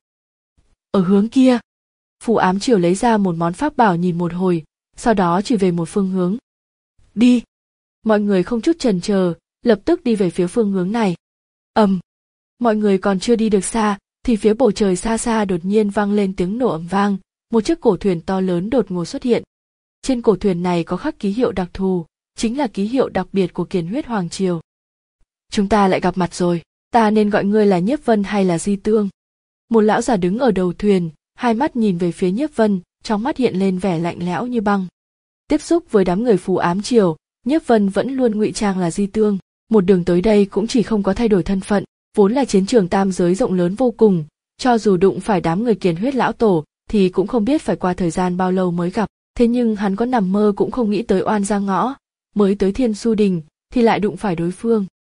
Ở hướng kia, phù ám triều lấy ra một món pháp bảo nhìn một hồi, sau đó chỉ về một phương hướng. Đi! Mọi người không chút chần chờ, lập tức đi về phía phương hướng này. Ầm! Um, mọi người còn chưa đi được xa, thì phía bầu trời xa xa đột nhiên vang lên tiếng nổ ầm vang, một chiếc cổ thuyền to lớn đột ngột xuất hiện. Trên cổ thuyền này có khắc ký hiệu đặc thù, chính là ký hiệu đặc biệt của Kiền Huyết Hoàng Triều. Chúng ta lại gặp mặt rồi, ta nên gọi ngươi là Nhiếp Vân hay là Di Tương? Một lão già đứng ở đầu thuyền, hai mắt nhìn về phía Nhiếp Vân, trong mắt hiện lên vẻ lạnh lẽo như băng. Tiếp xúc với đám người phù ám triều, Nhiếp Vân vẫn luôn ngụy trang là Di Tương, một đường tới đây cũng chỉ không có thay đổi thân phận, vốn là chiến trường tam giới rộng lớn vô cùng, cho dù đụng phải đám người Kiền Huyết lão tổ thì cũng không biết phải qua thời gian bao lâu mới gặp, thế nhưng hắn có nằm mơ cũng không nghĩ tới oan ra ngõ, mới tới Thiên Su Đình thì lại đụng phải đối phương.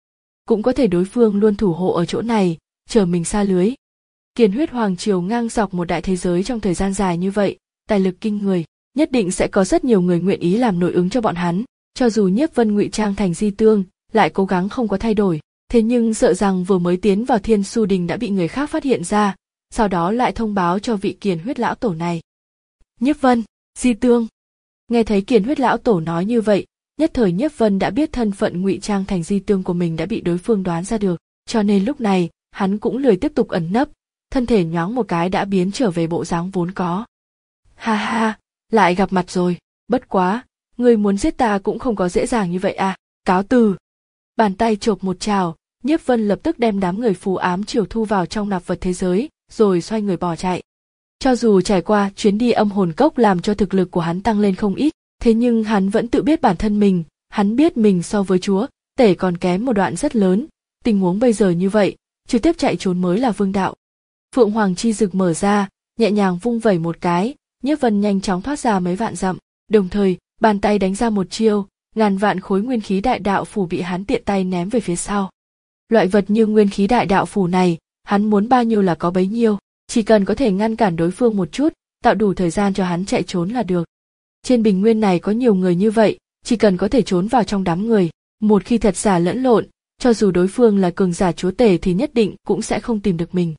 cũng có thể đối phương luôn thủ hộ ở chỗ này, chờ mình xa lưới. Kiền huyết hoàng triều ngang dọc một đại thế giới trong thời gian dài như vậy, tài lực kinh người, nhất định sẽ có rất nhiều người nguyện ý làm nội ứng cho bọn hắn. Cho dù Nhiếp Vân ngụy trang thành di tương, lại cố gắng không có thay đổi, thế nhưng sợ rằng vừa mới tiến vào Thiên Su Đình đã bị người khác phát hiện ra, sau đó lại thông báo cho vị Kiền huyết lão tổ này. Nhiếp Vân, di tương. Nghe thấy Kiền huyết lão tổ nói như vậy, nhất thời Nhiếp Vân đã biết thân phận ngụy trang thành di tương của mình đã bị đối phương đoán ra được, cho nên lúc này hắn cũng lười tiếp tục ẩn nấp, thân thể nhoáng một cái đã biến trở về bộ dáng vốn có. Ha ha, lại gặp mặt rồi, bất quá, ngươi muốn giết ta cũng không có dễ dàng như vậy à, cáo từ. Bàn tay chộp một trào, Nhiếp Vân lập tức đem đám người phù ám triều thu vào trong nạp vật thế giới, rồi xoay người bỏ chạy. Cho dù trải qua chuyến đi âm hồn cốc làm cho thực lực của hắn tăng lên không ít, thế nhưng hắn vẫn tự biết bản thân mình, hắn biết mình so với chúa tể còn kém một đoạn rất lớn, tình huống bây giờ như vậy, trực tiếp chạy trốn mới là vương đạo. Phượng Hoàng chi dực mở ra, nhẹ nhàng vung vẩy một cái, Nhiếp Vân nhanh chóng thoát ra mấy vạn dặm, đồng thời, bàn tay đánh ra một chiêu, ngàn vạn khối nguyên khí đại đạo phủ bị hắn tiện tay ném về phía sau. Loại vật như nguyên khí đại đạo phủ này, hắn muốn bao nhiêu là có bấy nhiêu, chỉ cần có thể ngăn cản đối phương một chút, tạo đủ thời gian cho hắn chạy trốn là được. Trên bình nguyên này có nhiều người như vậy, chỉ cần có thể trốn vào trong đám người, một khi thật giả lẫn lộn, cho dù đối phương là cường giả chúa tể thì nhất định cũng sẽ không tìm được mình.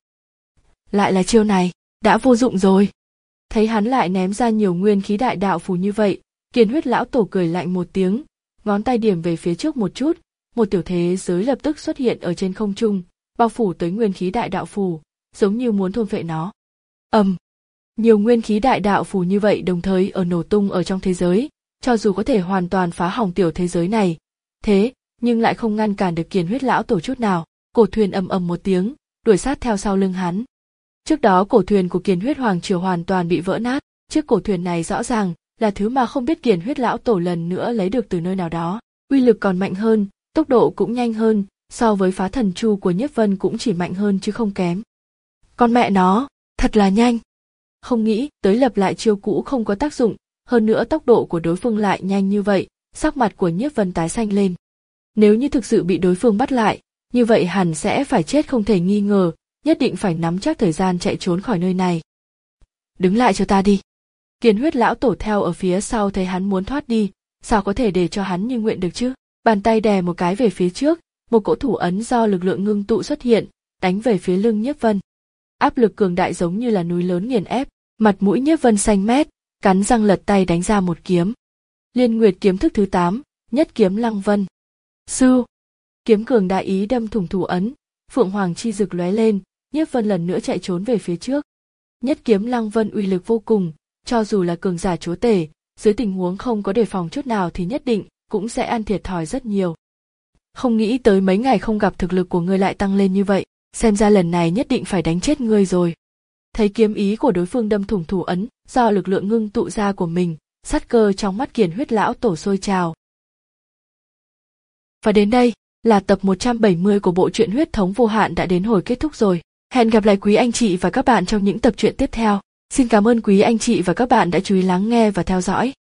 Lại là chiêu này, đã vô dụng rồi. Thấy hắn lại ném ra nhiều nguyên khí đại đạo phù như vậy, Kiền huyết lão tổ cười lạnh một tiếng, ngón tay điểm về phía trước một chút, một tiểu thế giới lập tức xuất hiện ở trên không trung, bao phủ tới nguyên khí đại đạo phù, giống như muốn thôn phệ nó. Ầm, um, nhiều nguyên khí đại đạo phù như vậy đồng thời ở nổ tung ở trong thế giới, cho dù có thể hoàn toàn phá hỏng tiểu thế giới này, thế nhưng lại không ngăn cản được Kiền huyết lão tổ chút nào. Cổ thuyền ầm ầm một tiếng, đuổi sát theo sau lưng hắn. Trước đó cổ thuyền của Kiền huyết hoàng triều hoàn toàn bị vỡ nát, chiếc cổ thuyền này rõ ràng là thứ mà không biết Kiền huyết lão tổ lần nữa lấy được từ nơi nào đó, uy lực còn mạnh hơn, tốc độ cũng nhanh hơn, so với phá thần chu của Nhiếp Vân cũng chỉ mạnh hơn chứ không kém. Con mẹ nó, thật là nhanh. Không nghĩ tới lập lại chiêu cũ không có tác dụng, hơn nữa tốc độ của đối phương lại nhanh như vậy, sắc mặt của Nhiếp Vân tái xanh lên. Nếu như thực sự bị đối phương bắt lại, như vậy hẳn sẽ phải chết không thể nghi ngờ, nhất định phải nắm chắc thời gian chạy trốn khỏi nơi này. Đứng lại cho ta đi. Kiền huyết lão tổ theo ở phía sau thấy hắn muốn thoát đi, sao có thể để cho hắn như nguyện được chứ? Bàn tay đè một cái về phía trước, một cỗ thủ ấn do lực lượng ngưng tụ xuất hiện, đánh về phía lưng Nhiếp Vân. Áp lực cường đại giống như là núi lớn nghiền ép, mặt mũi Nhiếp Vân xanh mét, cắn răng lật tay đánh ra một kiếm. Liên Nguyệt kiếm thức thứ tám, nhất kiếm Lăng Vân. Sư, kiếm cường đại ý đâm thủng thủ ấn, Phượng Hoàng chi rực lóe lên, Nhiếp Vân lần nữa chạy trốn về phía trước. Nhất kiếm Lăng Vân uy lực vô cùng, cho dù là cường giả chúa tể, dưới tình huống không có đề phòng chút nào thì nhất định cũng sẽ ăn thiệt thòi rất nhiều. Không nghĩ tới mấy ngày không gặp thực lực của ngươi lại tăng lên như vậy, xem ra lần này nhất định phải đánh chết ngươi rồi. Thấy kiếm ý của đối phương đâm thủng thủ ấn, do lực lượng ngưng tụ ra của mình, sát cơ trong mắt Kiền huyết lão tổ sôi trào. Và đến đây là tập một trăm bảy mươi của bộ truyện Huyết thống vô hạn đã đến hồi kết thúc rồi. Hẹn gặp lại quý anh chị và các bạn trong những tập truyện tiếp theo. Xin cảm ơn quý anh chị và các bạn đã chú ý lắng nghe và theo dõi.